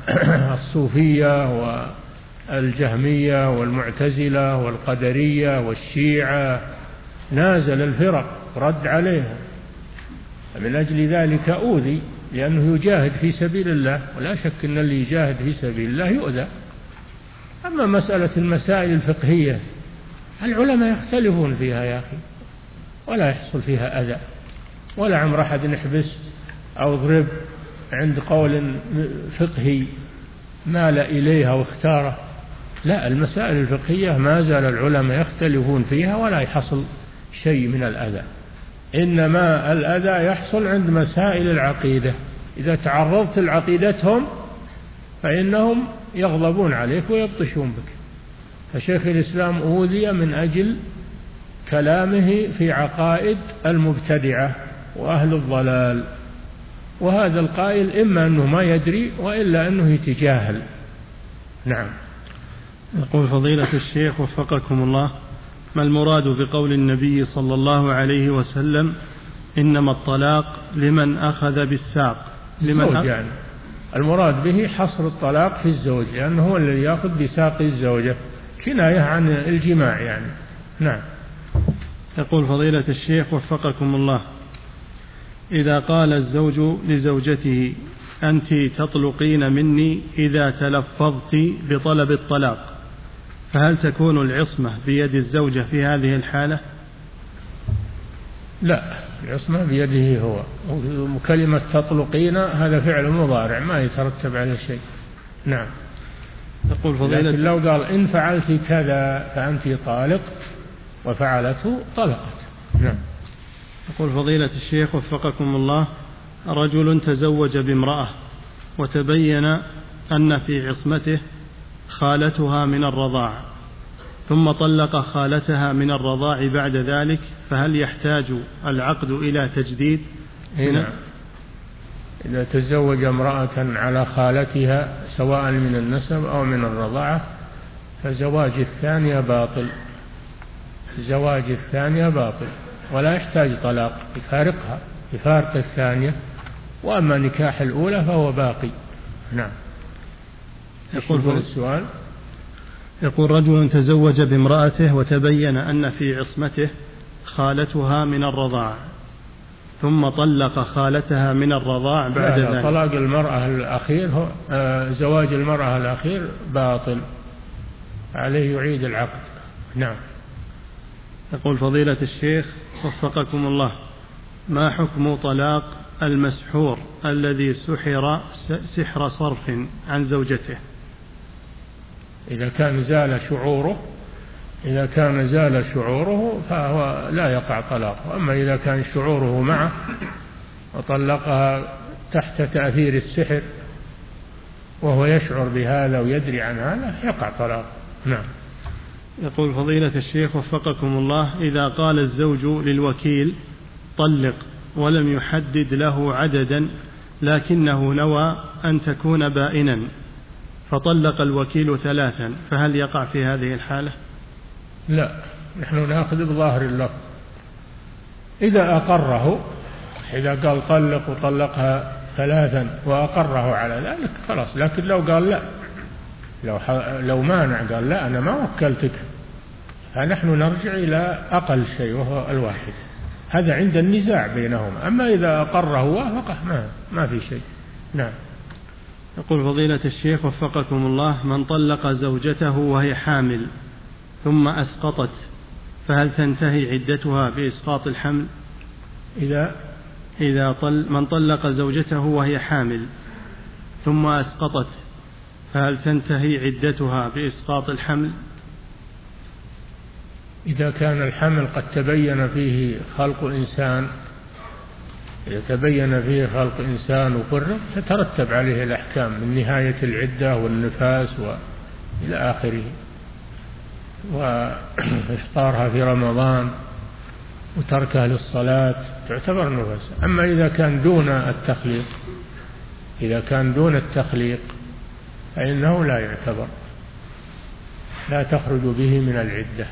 الصوفية والجهمية والمعتزلة والقدرية والشيعة، نازل الفرق رد عليها، من أجل ذلك أوذي، لأنه يجاهد في سبيل الله، ولا شك أن اللي يجاهد في سبيل الله يؤذى. أما مسألة المسائل الفقهية العلماء يختلفون فيها يا أخي، ولا يحصل فيها أذى، ولا عمر أحد نحبس أو ضرب عند قول فقهي مال إليها واختاره. لا، المسائل الفقهية ما زال العلماء يختلفون فيها ولا يحصل شيء من الأذى، إنما الأذى يحصل عند مسائل العقيدة، إذا تعرضت لعقيدتهم فإنهم يغضبون عليك ويبطشون بك. فشيخ الإسلام أوذي من أجل كلامه في عقائد المبتدعة وأهل الضلال، وهذا القائل إما أنه ما يدري وإلا أنه يتجاهل. نعم. يقول فضيلة الشيخ وفقكم الله، ما المراد بقول النبي صلى الله عليه وسلم إنما الطلاق لمن أخذ بالساق؟ لمن أخذ يعني المراد به حصر الطلاق في الزوج، لأنه هو الذي يأخذ بساق الزوجة، كناية عن الجماع يعني. نعم. يقول فضيلة الشيخ وفقكم الله، إذا قال الزوج لزوجته أنت تطلقين مني إذا تلفظت بطلب الطلاق، فهل تكون العصمة بيد الزوجة في هذه الحالة؟ لا، العصمة بيده هو. وكلمة تطلقين هذا فعل مضارع ما يترتب على شيء. نعم. يقول فضيلة لكن لو قال إن فعلت كذا فأنت طالق وفعلته طلقت. نعم. يقول فضيلة الشيخ وفقكم الله: رجل تزوج بامرأة وتبين أن في عصمته خالتها من الرضاع، ثم طلق خالتها من الرضاع بعد ذلك، فهل يحتاج العقد إلى تجديد؟ هنا إذا تزوج امرأة على خالتها سواء من النسب أو من الرضاعة فزواج الثانية باطل، زواج الثانية باطل ولا يحتاج طلاق، يفارقها يفارق الثانية، وأما نكاح الأولى فهو باقي. نعم. يقول السؤال: يقول رجل تزوج بامرأته وتبين أن في عصمته خالتها من الرضاع، ثم طلق خالتها من الرضاع بعد لا لا ذلك. طلاق المرأة الأخير هو آه زواج المرأة الأخير باطل، عليه يعيد العقد. نعم. يقول فضيلة الشيخ وفقكم الله: ما حكم طلاق المسحور الذي سحر سحر صرف عن زوجته؟ إذا كان زال شعوره إذا كان زال شعوره فهو لا يقع طلاق، أما إذا كان شعوره معه وطلقها تحت تأثير السحر وهو يشعر بهذا ويدري عن هذا يقع طلاق. نعم. يقول فضيلة الشيخ وفقكم الله: إذا قال الزوج للوكيل طلق ولم يحدد له عددا لكنه نوى أن تكون بائنا، فطلق الوكيل ثلاثا، فهل يقع في هذه الحالة؟ لا، نحن نأخذ بظاهر اللفظ. إذا أقره، إذا قال طلق وطلقها ثلاثا وأقره على ذلك خلاص، لكن لو قال لا، لو, لو مانع قال لا أنا ما وكلتك، فنحن نرجع إلى أقل شيء وهو الواحد، هذا عند النزاع بينهما. أما إذا أقره وافقه ما, ما في شيء. نعم. يقول فضيلة الشيخ وفقكم الله: من طلق زوجته وهي حامل ثم أسقطت، فهل تنتهي عدتها بإسقاط الحمل؟ إذا إذا طل من طلق زوجته وهي حامل ثم أسقطت، فهل تنتهي عدتها بإسقاط الحمل؟ إذا كان الحمل قد تبين فيه خلق إنسان إذا تبين فيه خلق إنسان وقرب فترتب عليه الأحكام من نهاية العدة والنفاس وإلى آخره، وإفطارها في رمضان وتركها للصلاة تعتبر نفاس. أما إذا كان دون التخليق إذا كان دون التخليق فإنه لا يعتبر، لا تخرج به من العدة،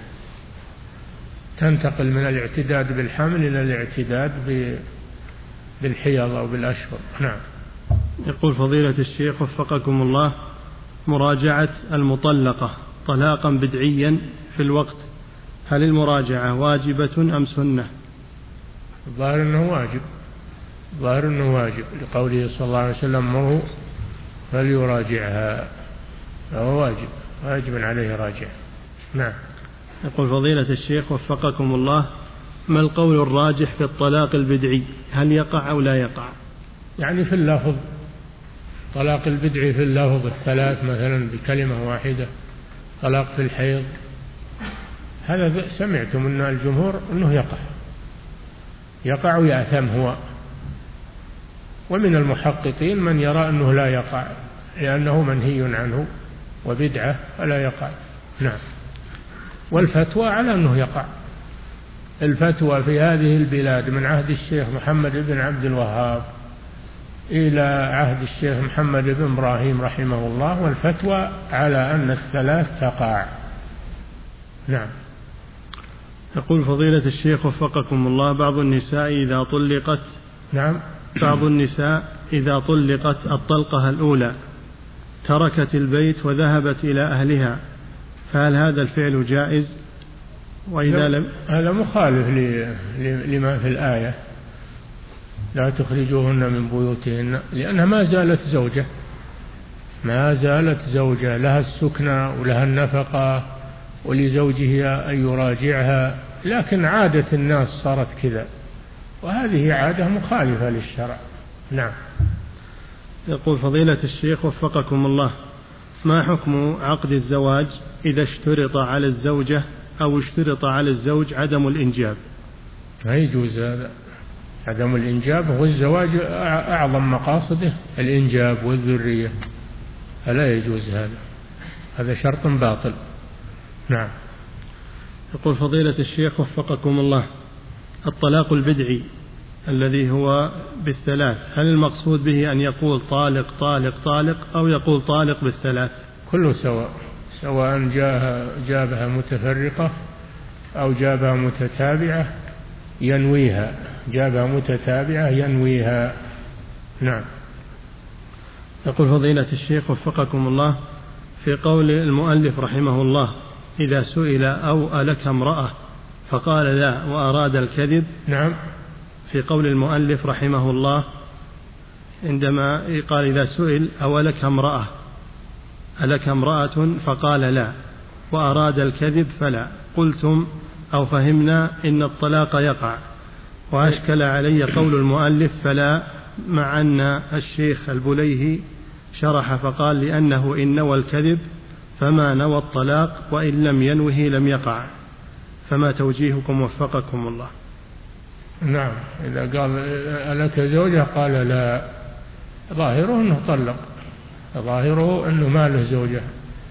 تنتقل من الاعتداد بالحمل إلى الاعتداد بالحيض أو بالأشهر. نعم. يقول فضيلة الشيخ وفقكم الله: مراجعة المطلقة طلاقا بدعيا في الوقت، هل المراجعة واجبة أم سنة؟ الظاهر أنه واجب الظاهر أنه واجب لقوله صلى الله عليه وسلم: مره فليراجعها، فهو واجب واجب عليه راجع. نعم. يقول فضيلة الشيخ وفقكم الله: ما القول الراجح في الطلاق البدعي، هل يقع أو لا يقع؟ يعني في اللفظ، طلاق البدعي في اللفظ الثلاث مثلا بكلمة واحدة، طلاق في الحيض، هذا سمعتم أن الجمهور أنه يقع يقع ويأثم هو، ومن المحققين من يرى أنه لا يقع لأنه منهي عنه وبدعة فلا يقع. نعم. والفتوى على أنه يقع، الفتوى في هذه البلاد من عهد الشيخ محمد بن عبد الوهاب إلى عهد الشيخ محمد بن إبراهيم رحمه الله، والفتوى على أن الثلاث تقع. نعم. يقول فضيلة الشيخ وفقكم الله: بعض النساء إذا طلقت نعم بعض النساء إذا طلقت الطلقة الأولى تركت البيت وذهبت إلى أهلها، فهل هذا الفعل جائز؟ وإذا لم هذا مخالف لما في الآية، لا تخرجوهن من بيوتهن، لأنها ما زالت زوجة، ما زالت زوجة لها السكنة ولها النفقة ولزوجها أن يراجعها، لكن عادة الناس صارت كذا، وهذه عادة مخالفة للشرع. نعم. يقول فضيلة الشيخ وفقكم الله: ما حكم عقد الزواج إذا اشترط على الزوجة أو اشترط على الزوج عدم الإنجاب؟ لا يجوز هذا، عدم الإنجاب هو الزواج أعظم مقاصده الإنجاب والذرية، فلا يجوز هذا، هذا شرط باطل. نعم. يقول فضيلة الشيخ وفقكم الله: الطلاق البدعي الذي هو بالثلاث، هل المقصود به أن يقول طالق طالق طالق أو يقول طالق بالثلاث؟ كله سواء، سواء جابها متفرقة أو جابها متتابعة ينويها، جابها متتابعة ينويها. نعم. يقول فضيلة الشيخ وفقكم الله: في قول المؤلف رحمه الله: إذا سئل أو ألك امرأة فقال لا وأراد الكذب. نعم. في قول المؤلف رحمه الله عندما قال إذا سئل أو ألك امرأة ألك امرأة فقال لا وأراد الكذب فلا، قلتم أو فهمنا إن الطلاق يقع، وأشكل علي قول المؤلف فلا، مع أن الشيخ البليهي شرح فقال لأنه إن نوى الكذب فما نوى الطلاق وإن لم ينوه لم يقع، فما توجيهكم وفقكم الله؟ نعم. إذا قال ألك زوجة قال لا، ظاهره أنه طلق، ظاهره أنه ما له زوجة،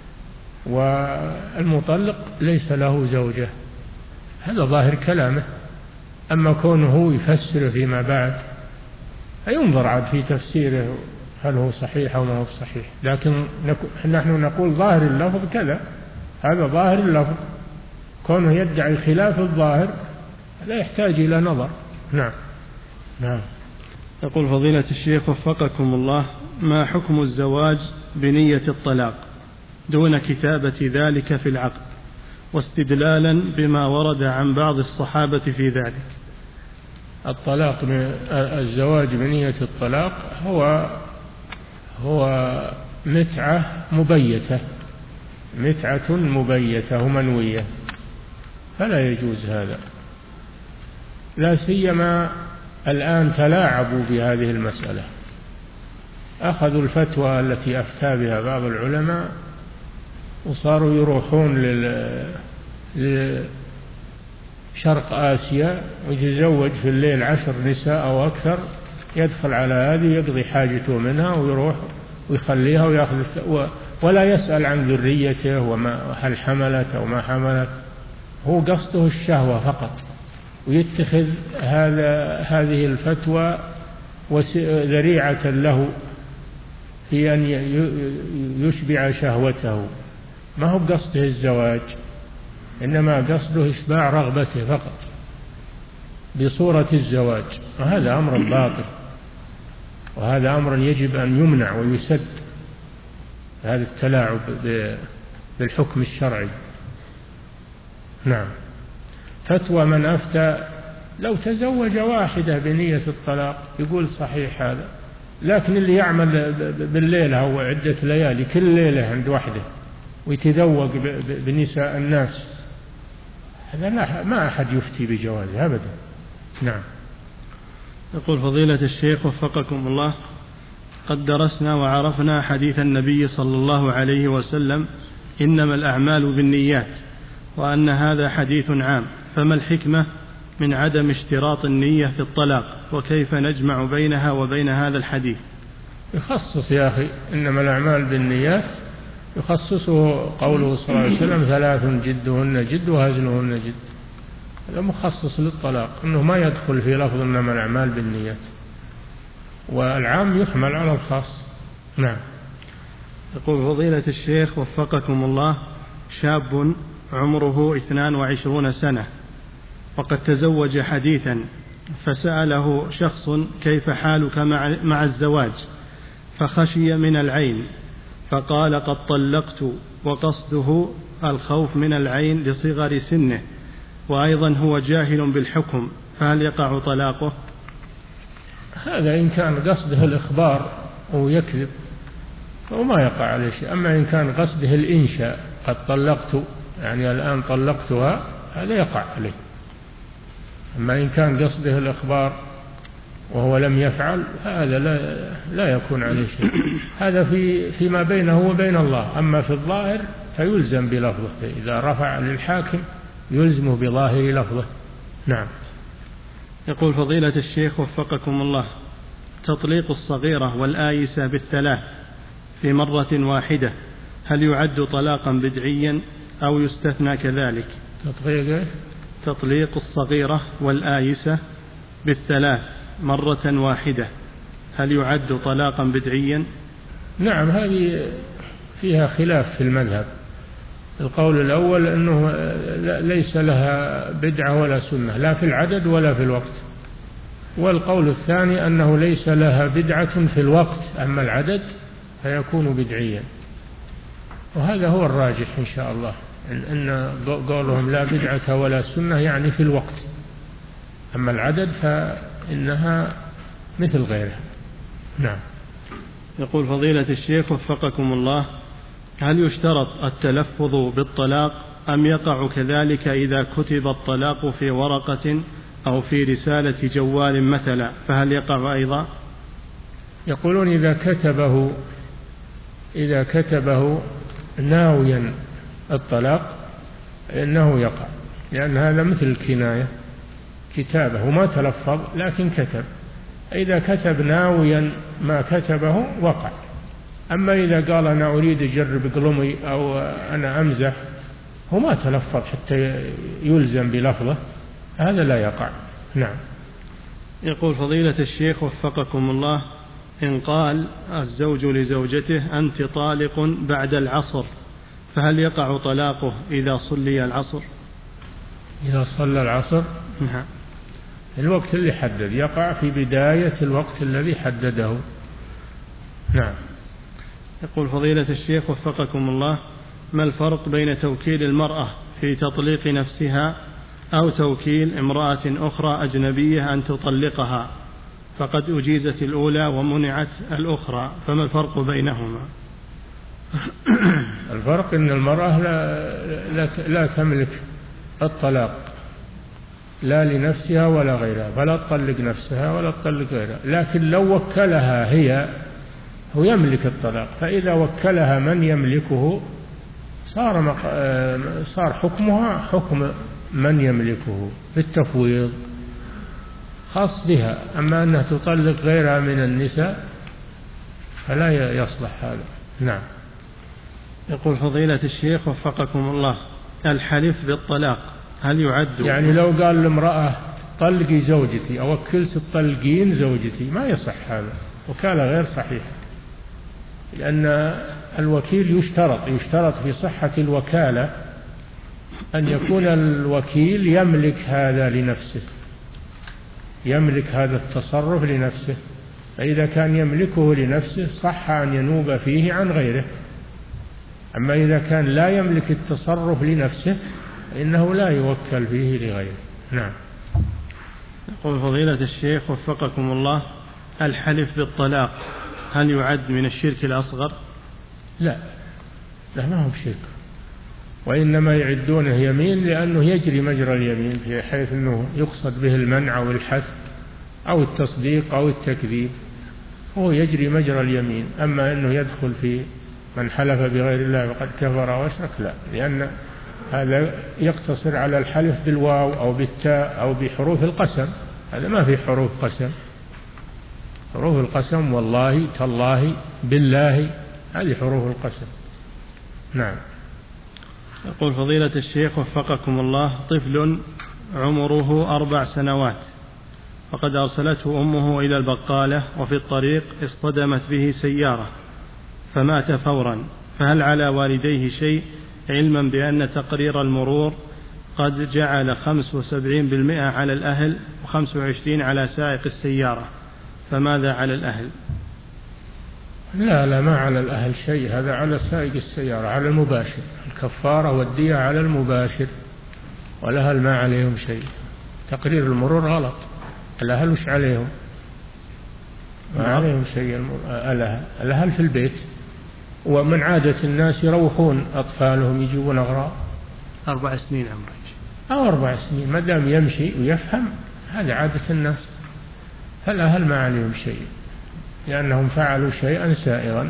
والمطلق ليس له زوجة، هذا ظاهر كلامه. أما كونه يفسر فيما بعد فينظر عاد في تفسيره هل هو صحيح أو ما هو صحيح، لكن نحن نقول ظاهر اللفظ كذا، هذا ظاهر اللفظ، كونه يدعي خلاف الظاهر لا يحتاج إلى نظر. نعم. نعم. يقول فضيلة الشيخ وفقكم الله: ما حكم الزواج بنية الطلاق دون كتابة ذلك في العقد، واستدلالا بما ورد عن بعض الصحابة في ذلك؟ الطلاق، الزواج بنية الطلاق هو هو متعة مبيتة، متعة مبيتة ومنوية، فلا يجوز هذا، لا سيما الآن تلاعبوا بهذه المسألة، أخذوا الفتوى التي أفتى بها بعض العلماء وصاروا يروحون لشرق آسيا ويتزوج في الليل عشر نساء أو أكثر، يدخل على هذه يقضي حاجته منها ويروح ويخليها ويأخذ، ولا يسأل عن ذريته وما هل حملت أو ما حملت، هو قصده الشهوة فقط، ويتخذ هذا هذه الفتوى ذريعة له في أن يشبع شهوته، ما هو قصده الزواج، إنما قصده إشباع رغبته فقط بصورة الزواج، وهذا أمر باطل، وهذا أمر يجب أن يمنع ويسد، هذا التلاعب بالحكم الشرعي. نعم. فتوى من أفتى لو تزوج واحدة بنية الطلاق يقول صحيح هذا، لكن اللي يعمل بالليل أو عدة ليالي كل ليلة عند واحدة ويتذوق بنساء الناس، هذا ما أحد يفتي بجوازه أبدا. نعم. يقول فضيلة الشيخ وفقكم الله: قد درسنا وعرفنا حديث النبي صلى الله عليه وسلم إنما الأعمال بالنيات، وأن هذا حديث عام، فما الحكمة من عدم اشتراط النية في الطلاق، وكيف نجمع بينها وبين هذا الحديث؟ يخصص يا أخي، إنما الأعمال بالنيات يخصصه قوله صلى الله عليه وسلم ثلاث جدهن جد وهزلهن جد، هذا مخصص للطلاق، إنه ما يدخل في لفظ إنما الأعمال بالنيات، والعام يحمل على الخاص. نعم. يقول فضيلة الشيخ وفقكم الله: شاب عمره اثنان وعشرون سنة وقد تزوج حديثا، فسأله شخص كيف حالك مع, مع الزواج، فخشي من العين فقال قد طلقت، وقصده الخوف من العين لصغر هذا إن كان قصده الإخبار ويكذب وما يقع عليه شيء. أما إن كان قصده الإنشاء قد طلقت يعني الآن طلقتها هذا يقع عليه. أما إن كان قصده الإخبار وهو لم يفعل هذا لا, لا يكون عليه شيء. هذا في فيما بينه وبين الله. أما في الظاهر فيلزم بلفظه، إذا رفع للحاكم يلزمه بظاهر لفظه. نعم. يقول فضيلة الشيخ وفقكم الله، تطليق الصغيرة والآيسة بالثلاث في مرة واحدة هل يعد طلاقا بدعيا أو يستثنى كذلك؟ تطليق تطليق الصغيرة والآيسة بالثلاث مرة واحدة هل يعد طلاقا بدعيا؟ نعم، هذه فيها خلاف في المذهب. القول الأول أنه ليس لها بدعة ولا سنة لا في العدد ولا في الوقت، والقول الثاني أنه ليس لها بدعة في الوقت أما العدد فيكون بدعيا. وهذا هو الراجح إن شاء الله، إن قولهم لا بدعة ولا سنة يعني في الوقت، أما العدد فإنها مثل غيرها. نعم. يقول فضيلة الشيخ وفقكم الله، هل يشترط التلفظ بالطلاق أم يقع كذلك إذا كتب الطلاق في ورقة أو في رسالة جوال مثلا فهل يقع أيضا؟ يقولون إذا كتبه إذا كتبه ناويا الطلاق إنه يقع، لأن هذا مثل الكناية، كتابه وما تلفظ لكن كتب. إذا كتب ناويا ما كتبه وقع. أما إذا قال أنا أريد أجرب قلمي أو أنا أمزح هو ما تلفظ حتى يلزم بلفظه، هذا لا يقع. نعم. يقول فضيلة الشيخ وفقكم الله، إن قال الزوج لزوجته أنت طالق بعد العصر فهل يقع طلاقه إذا صلي العصر؟ إذا صلى العصر نعم. الوقت اللي حدد يقع في بداية الوقت الذي حدده. نعم. يقول فضيلة الشيخ وفقكم الله، ما الفرق بين توكيل المرأة في تطليق نفسها أو توكيل امرأة أخرى أجنبية أن تطلقها، فقد أجيزت الأولى ومنعت الأخرى، فما الفرق بينهما؟ الفرق أن المرأة لا, لا, لا تملك الطلاق لا لنفسها ولا غيرها، فلا تطلق نفسها ولا تطلق غيرها، لكن لو وكلها هي هو يملك الطلاق، فإذا وكلها من يملكه صار صار حكمها حكم من يملكه بالتفويض خاص بها. أما أنها تطلق غيرها من النساء فلا يصلح هذا. نعم. يقول فضيلة الشيخ وفقكم الله، الحلف بالطلاق هل يعد؟ يعني لو قال لامرأة طلقي زوجتي أو وكلت تطلقين زوجتي ما يصح هذا، وكالة غير صحيحة، لأن الوكيل يشترط يشترط في صحة الوكالة أن يكون الوكيل يملك هذا لنفسه، يملك هذا التصرف لنفسه، فإذا كان يملكه لنفسه صح أن ينوب فيه عن غيره. أما إذا كان لا يملك التصرف لنفسه فإنه لا يوكل فيه لغيره. نعم. يقول فضيلة الشيخ وفقكم الله، الحلف بالطلاق هل يعد من الشرك الأصغر؟ لا لا، ما هو شرك، وإنما يعدونه يمين لأنه يجري مجرى اليمين، في حيث أنه يقصد به المنع أو الحث أو التصديق أو التكذيب، هو يجري مجرى اليمين. أما أنه يدخل في من حلف بغير الله فقد كفر واشرك لا، لأن هذا يقتصر على الحلف بالواو أو بالتاء أو بحروف القسم، هذا ما في حروف قسم. حروف القسم والله تالله بالله هذه حروف القسم. نعم. يقول فضيلة الشيخ وفقكم الله، طفل عمره أربع سنوات فقد أرسلته أمه إلى البقالة وفي الطريق اصطدمت به سيارة فمات فورا، فهل على والديه شيء علما بأن تقرير المرور قد جعل خمس وسبعين بالمئة على الأهل وخمس وعشرين على سائق السيارة، فماذا على الأهل؟ لا لا، ما على الأهل شيء، هذا على سائق السيارة، على المباشر، الكفارة والدية على المباشر، والأهل ما عليهم شيء. تقرير المرور غلط، الأهل وش عليهم؟ ما عليهم شيء. الأهل في البيت، ومن عادة الناس يروحون أطفالهم يجيبون أغراض. أربع سنين عمره أو أربع سنين ما دام يمشي ويفهم، هذا عادة الناس، فالأهل ما عليهم شيء لأنهم فعلوا شيئا سائغا.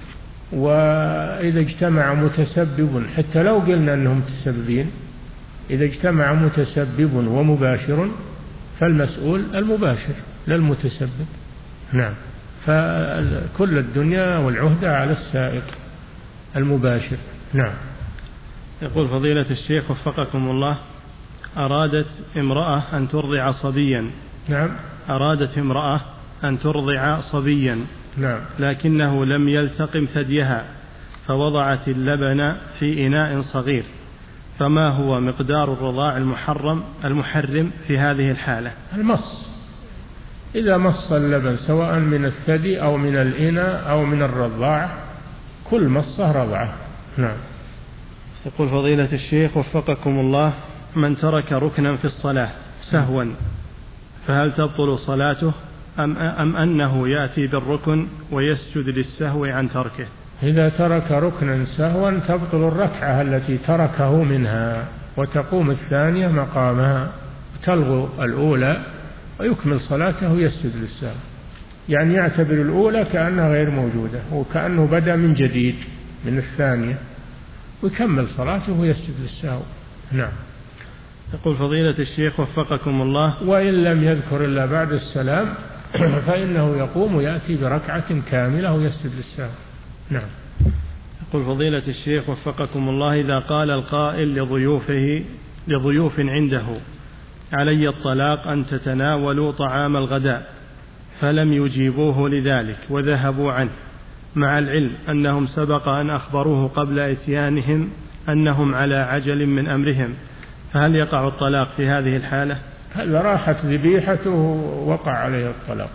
وإذا اجتمع متسبب، حتى لو قلنا أنهم متسببين، إذا اجتمع متسبب ومباشر فالمسؤول المباشر لا المتسبب. نعم، فكل الدنيا والعهدة على السائق المباشر. نعم. يقول فضيلة الشيخ وفقكم الله: أرادت امرأة أن ترضع صبيا. نعم. أرادت امرأة أن ترضع صبيا. نعم. لكنه لم يلتقم ثديها، فوضعت اللبن في إناء صغير، فما هو مقدار الرضاع المحرم المحرم في هذه الحالة؟ المص، إذا مص اللبن سواء من الثدي أو من الإناء أو من الرضاعة، كل مصه رضعه. نعم. يقول فضيلة الشيخ وفقكم الله: من ترك ركنا في الصلاة سهوا فهل تبطل صلاته أم, أم أنه يأتي بالركن ويسجد للسهو عن تركه؟ إذا ترك ركنا سهوا تبطل الركعة التي تركه منها، وتقوم الثانية مقامها، تلغو الأولى ويكمل صلاته ويسجد للسهو، يعني يعتبر الأولى كأنها غير موجودة وكأنه بدأ من جديد من الثانية، ويكمل صلاته ويسجد للسهو. نعم. يقول فضيلة الشيخ وفقكم الله: وإن لم يذكر إلا بعد السلام فإنه يقوم ويأتي بركعة كاملة ويسجد للسهو. نعم. يقول فضيلة الشيخ وفقكم الله: إذا قال القائل لضيوفه لضيوف عنده: علي الطلاق أن تتناولوا طعام الغداء، فلم يجيبوه لذلك وذهبوا عنه، مع العلم أنهم سبق أن أخبروه قبل إتيانهم أنهم على عجل من أمرهم، فهل يقع الطلاق في هذه الحالة؟ هل راحت ذبيحته وقع عليه الطلاق؟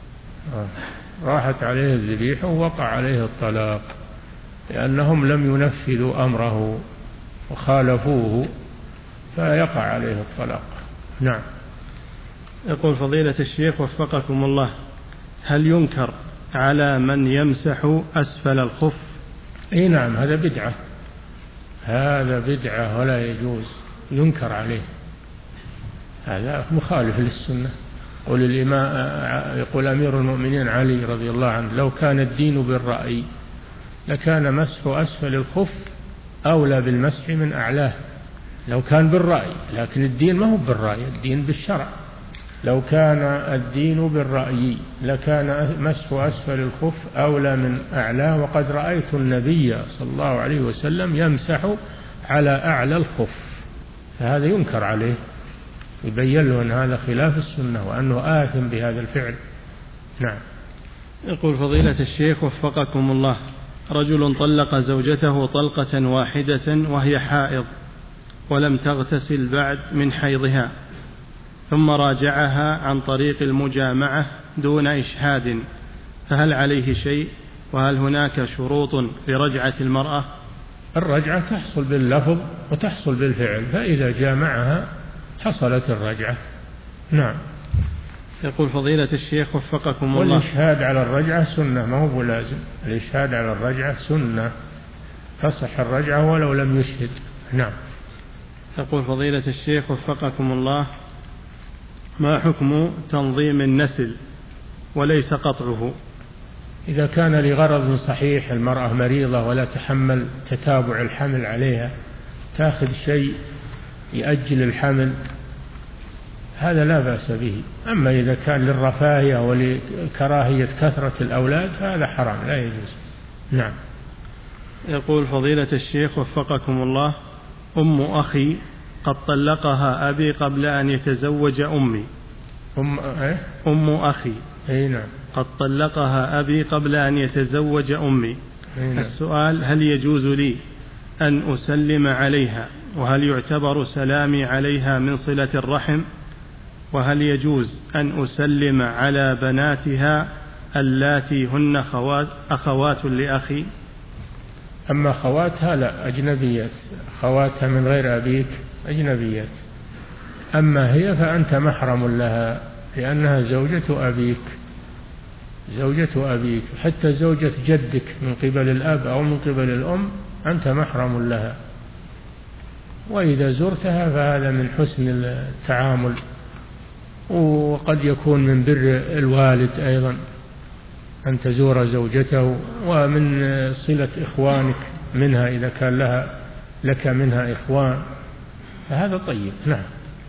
راحت عليه الذبيحة ووقع عليه الطلاق، لأنهم لم ينفذوا أمره وخالفوه، فيقع عليه الطلاق. نعم. يقول فضيلة الشيخ وفقكم الله: هل ينكر على من يمسح أسفل الخف؟ اي نعم، هذا بدعة، هذا بدعة ولا يجوز، ينكر عليه، هذا مخالف للسنة. يقول الإمام يقول أمير المؤمنين علي رضي الله عنه: لو كان الدين بالرأي لكان مسح أسفل الخف أولى بالمسح من أعلاه. لو كان بالرأي، لكن الدين ما هو بالرأي، الدين بالشرع. لو كان الدين بالرأي لكان مسح أسفل الخف أولى من أعلاه، وقد رأيت النبي صلى الله عليه وسلم يمسح على أعلى الخف، فهذا ينكر عليه، يبين له أن هذا خلاف السنة وأنه آثم بهذا الفعل. نعم. يقول فضيلة الشيخ وفقكم الله: رجل طلق زوجته طلقة واحدة وهي حائض ولم تغتسل بعد من حيضها، ثم راجعها عن طريق المجامعة دون إشهاد، فهل عليه شيء؟ وهل هناك شروط لرجعة المرأة؟ الرجعة تحصل باللفظ وتحصل بالفعل، فإذا جامعها حصلت الرجعة. نعم. يقول فضيلة الشيخ وفقكم الله: والإشهاد على الرجعة سنة، ما هو لازم، الإشهاد على الرجعة سنة، تصح الرجعة ولو لم يشهد. نعم. يقول فضيلة الشيخ وفقكم الله: ما حكم تنظيم النسل وليس قطعه؟ إذا كان لغرض صحيح، المرأة مريضة ولا تحمل تتابع الحمل عليها، تأخذ شيء يأجل الحمل، هذا لا بأس به. أما إذا كان للرفاهية ولكراهية كثرة الأولاد فهذا حرام، لا يجوز. نعم. يقول فضيلة الشيخ وفقكم الله: أم أخي قد طلقها أبي قبل أن يتزوج أمي. أم, إيه؟ أم أخي أي نعم. قد طلقها أبي قبل أن يتزوج أمي. نعم. السؤال: هل يجوز لي أن أسلم عليها؟ وهل يعتبر سلامي عليها من صلة الرحم؟ وهل يجوز أن أسلم على بناتها اللاتي هن خوات أخوات لأخي؟ أما خواتها لا، أجنبيات، خواتها من غير أبيك أجنبيات. أما هي فأنت محرم لها لأنها زوجة أبيك. زوجة أبيك، حتى زوجة جدك من قبل الأب أو من قبل الأم أنت محرم لها، وإذا زرتها فهذا من حسن التعامل، وقد يكون من بر الوالد أيضا أن تزور زوجته، ومن صلة إخوانك منها إذا كان لها لك منها إخوان، فهذا طيب. نعم.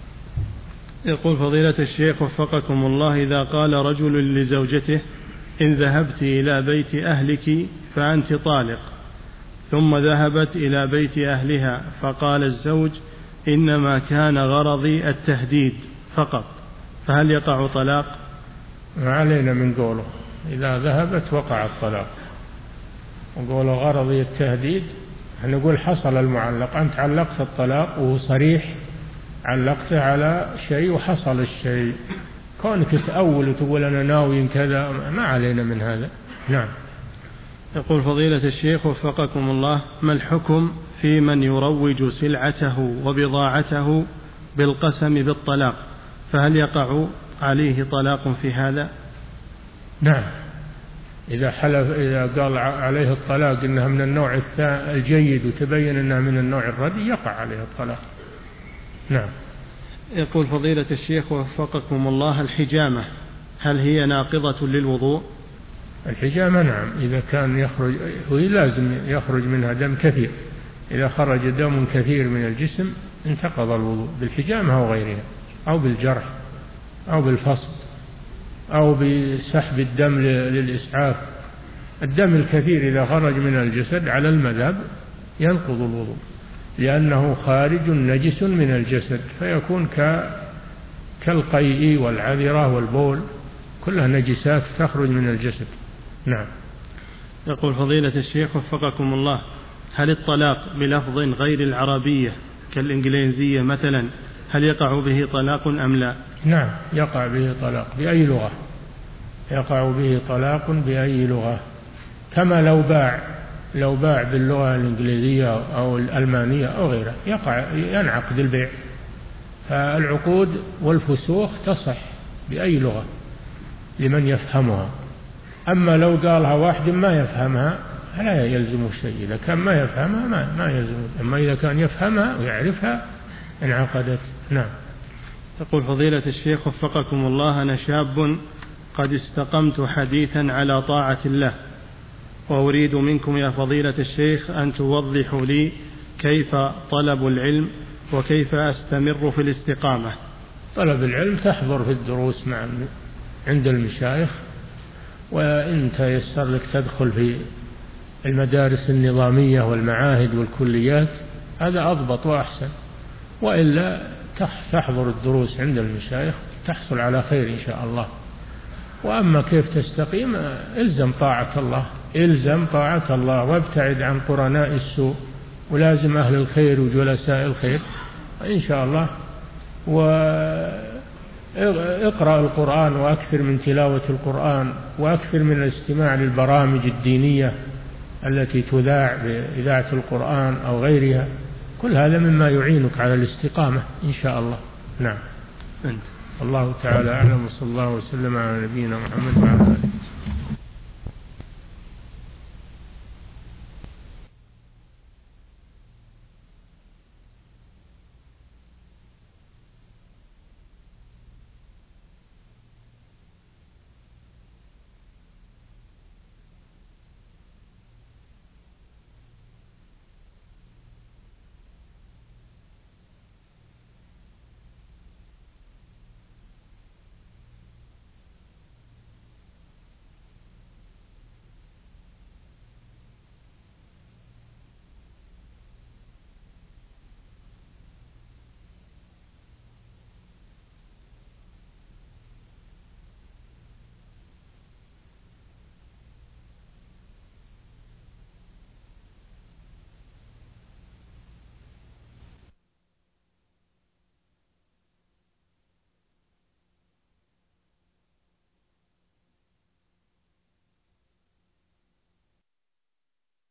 يقول فضيلة الشيخ وفقكم الله: إذا قال رجل لزوجته: إن ذهبت إلى بيت أهلك فأنت طالق، ثم ذهبت إلى بيت أهلها، فقال الزوج: إنما كان غرضي التهديد فقط، فهل يقع طلاق؟ ما علينا من قوله، إذا ذهبت وقع الطلاق، وقول غرضي التهديد نقول حصل المعلق، أنت علقت الطلاق وهو صريح، علقته على شيء وحصل الشيء، كونك تأول وتقول أنا ناوي كذا ما علينا من هذا. نعم. يقول فضيلة الشيخ وفقكم الله: ما الحكم في من يروج سلعته وبضاعته بالقسم بالطلاق، فهل يقع عليه طلاق في هذا؟ نعم، إذا حلف إذا قال عليه الطلاق إنها من النوع الجيد وتبين أنها من النوع الردي يقع عليه الطلاق. نعم. يقول فضيلة الشيخ وفقكم الله: الحجامة هل هي ناقضة للوضوء؟ الحجامة نعم، إذا كان يخرج وهي لازم يخرج منها دم كثير، إذا خرج دم كثير من الجسم انتقض الوضوء بالحجامة أو غيرها، أو بالجرح أو بالفصل أو بسحب الدم للإسعاف. الدم الكثير إذا خرج من الجسد على المذهب ينقض الوضوء، لأنه خارج نجس من الجسد، فيكون كالقيء والعذرة والبول، كلها نجسات تخرج من الجسد. نعم. يقول فضيلة الشيخ وفقكم الله: هل الطلاق بلفظ غير العربية كالإنجليزية مثلا هل يقع به طلاق أم لا؟ نعم، يقع به طلاق بأي لغة، يقع به طلاق بأي لغة، كما لو باع لو باع باللغة الإنجليزية أو الألمانية أو غيرها يقع ينعقد البيع. فالعقود والفسوخ تصح بأي لغة لمن يفهمها، أما لو قالها واحد ما يفهمها لا يلزم شيء، إذا كان ما يفهمها ما, ما يلزم، أما إذا كان يفهمها ويعرفها انعقدت. نعم. يقول فضيلة الشيخ وفقكم الله: أنا شاب قد استقمت حديثا على طاعة الله، وأريد منكم يا فضيلة الشيخ أن توضحوا لي كيف طلب العلم وكيف أستمر في الاستقامة. طلب العلم تحضر في الدروس مع عند المشايخ، وإن تيسر لك تدخل في المدارس النظامية والمعاهد والكليات هذا أضبط وأحسن، وإلا تحضر الدروس عند المشايخ تحصل على خير إن شاء الله. وأما كيف تستقيم إلزم طاعة الله، إلزم طاعة الله وابتعد عن قرناء السوء، ولازم أهل الخير وجلساء الخير إن شاء الله، واقرأ القرآن وأكثر من تلاوة القرآن، وأكثر من الاستماع للبرامج الدينية التي تذاع بإذاعة القرآن أو غيرها، كل هذا مما يعينك على الاستقامة إن شاء الله. نعم. أنت. الله تعالى أعلم، وصلى الله وسلم على نبينا محمد وعلى آله.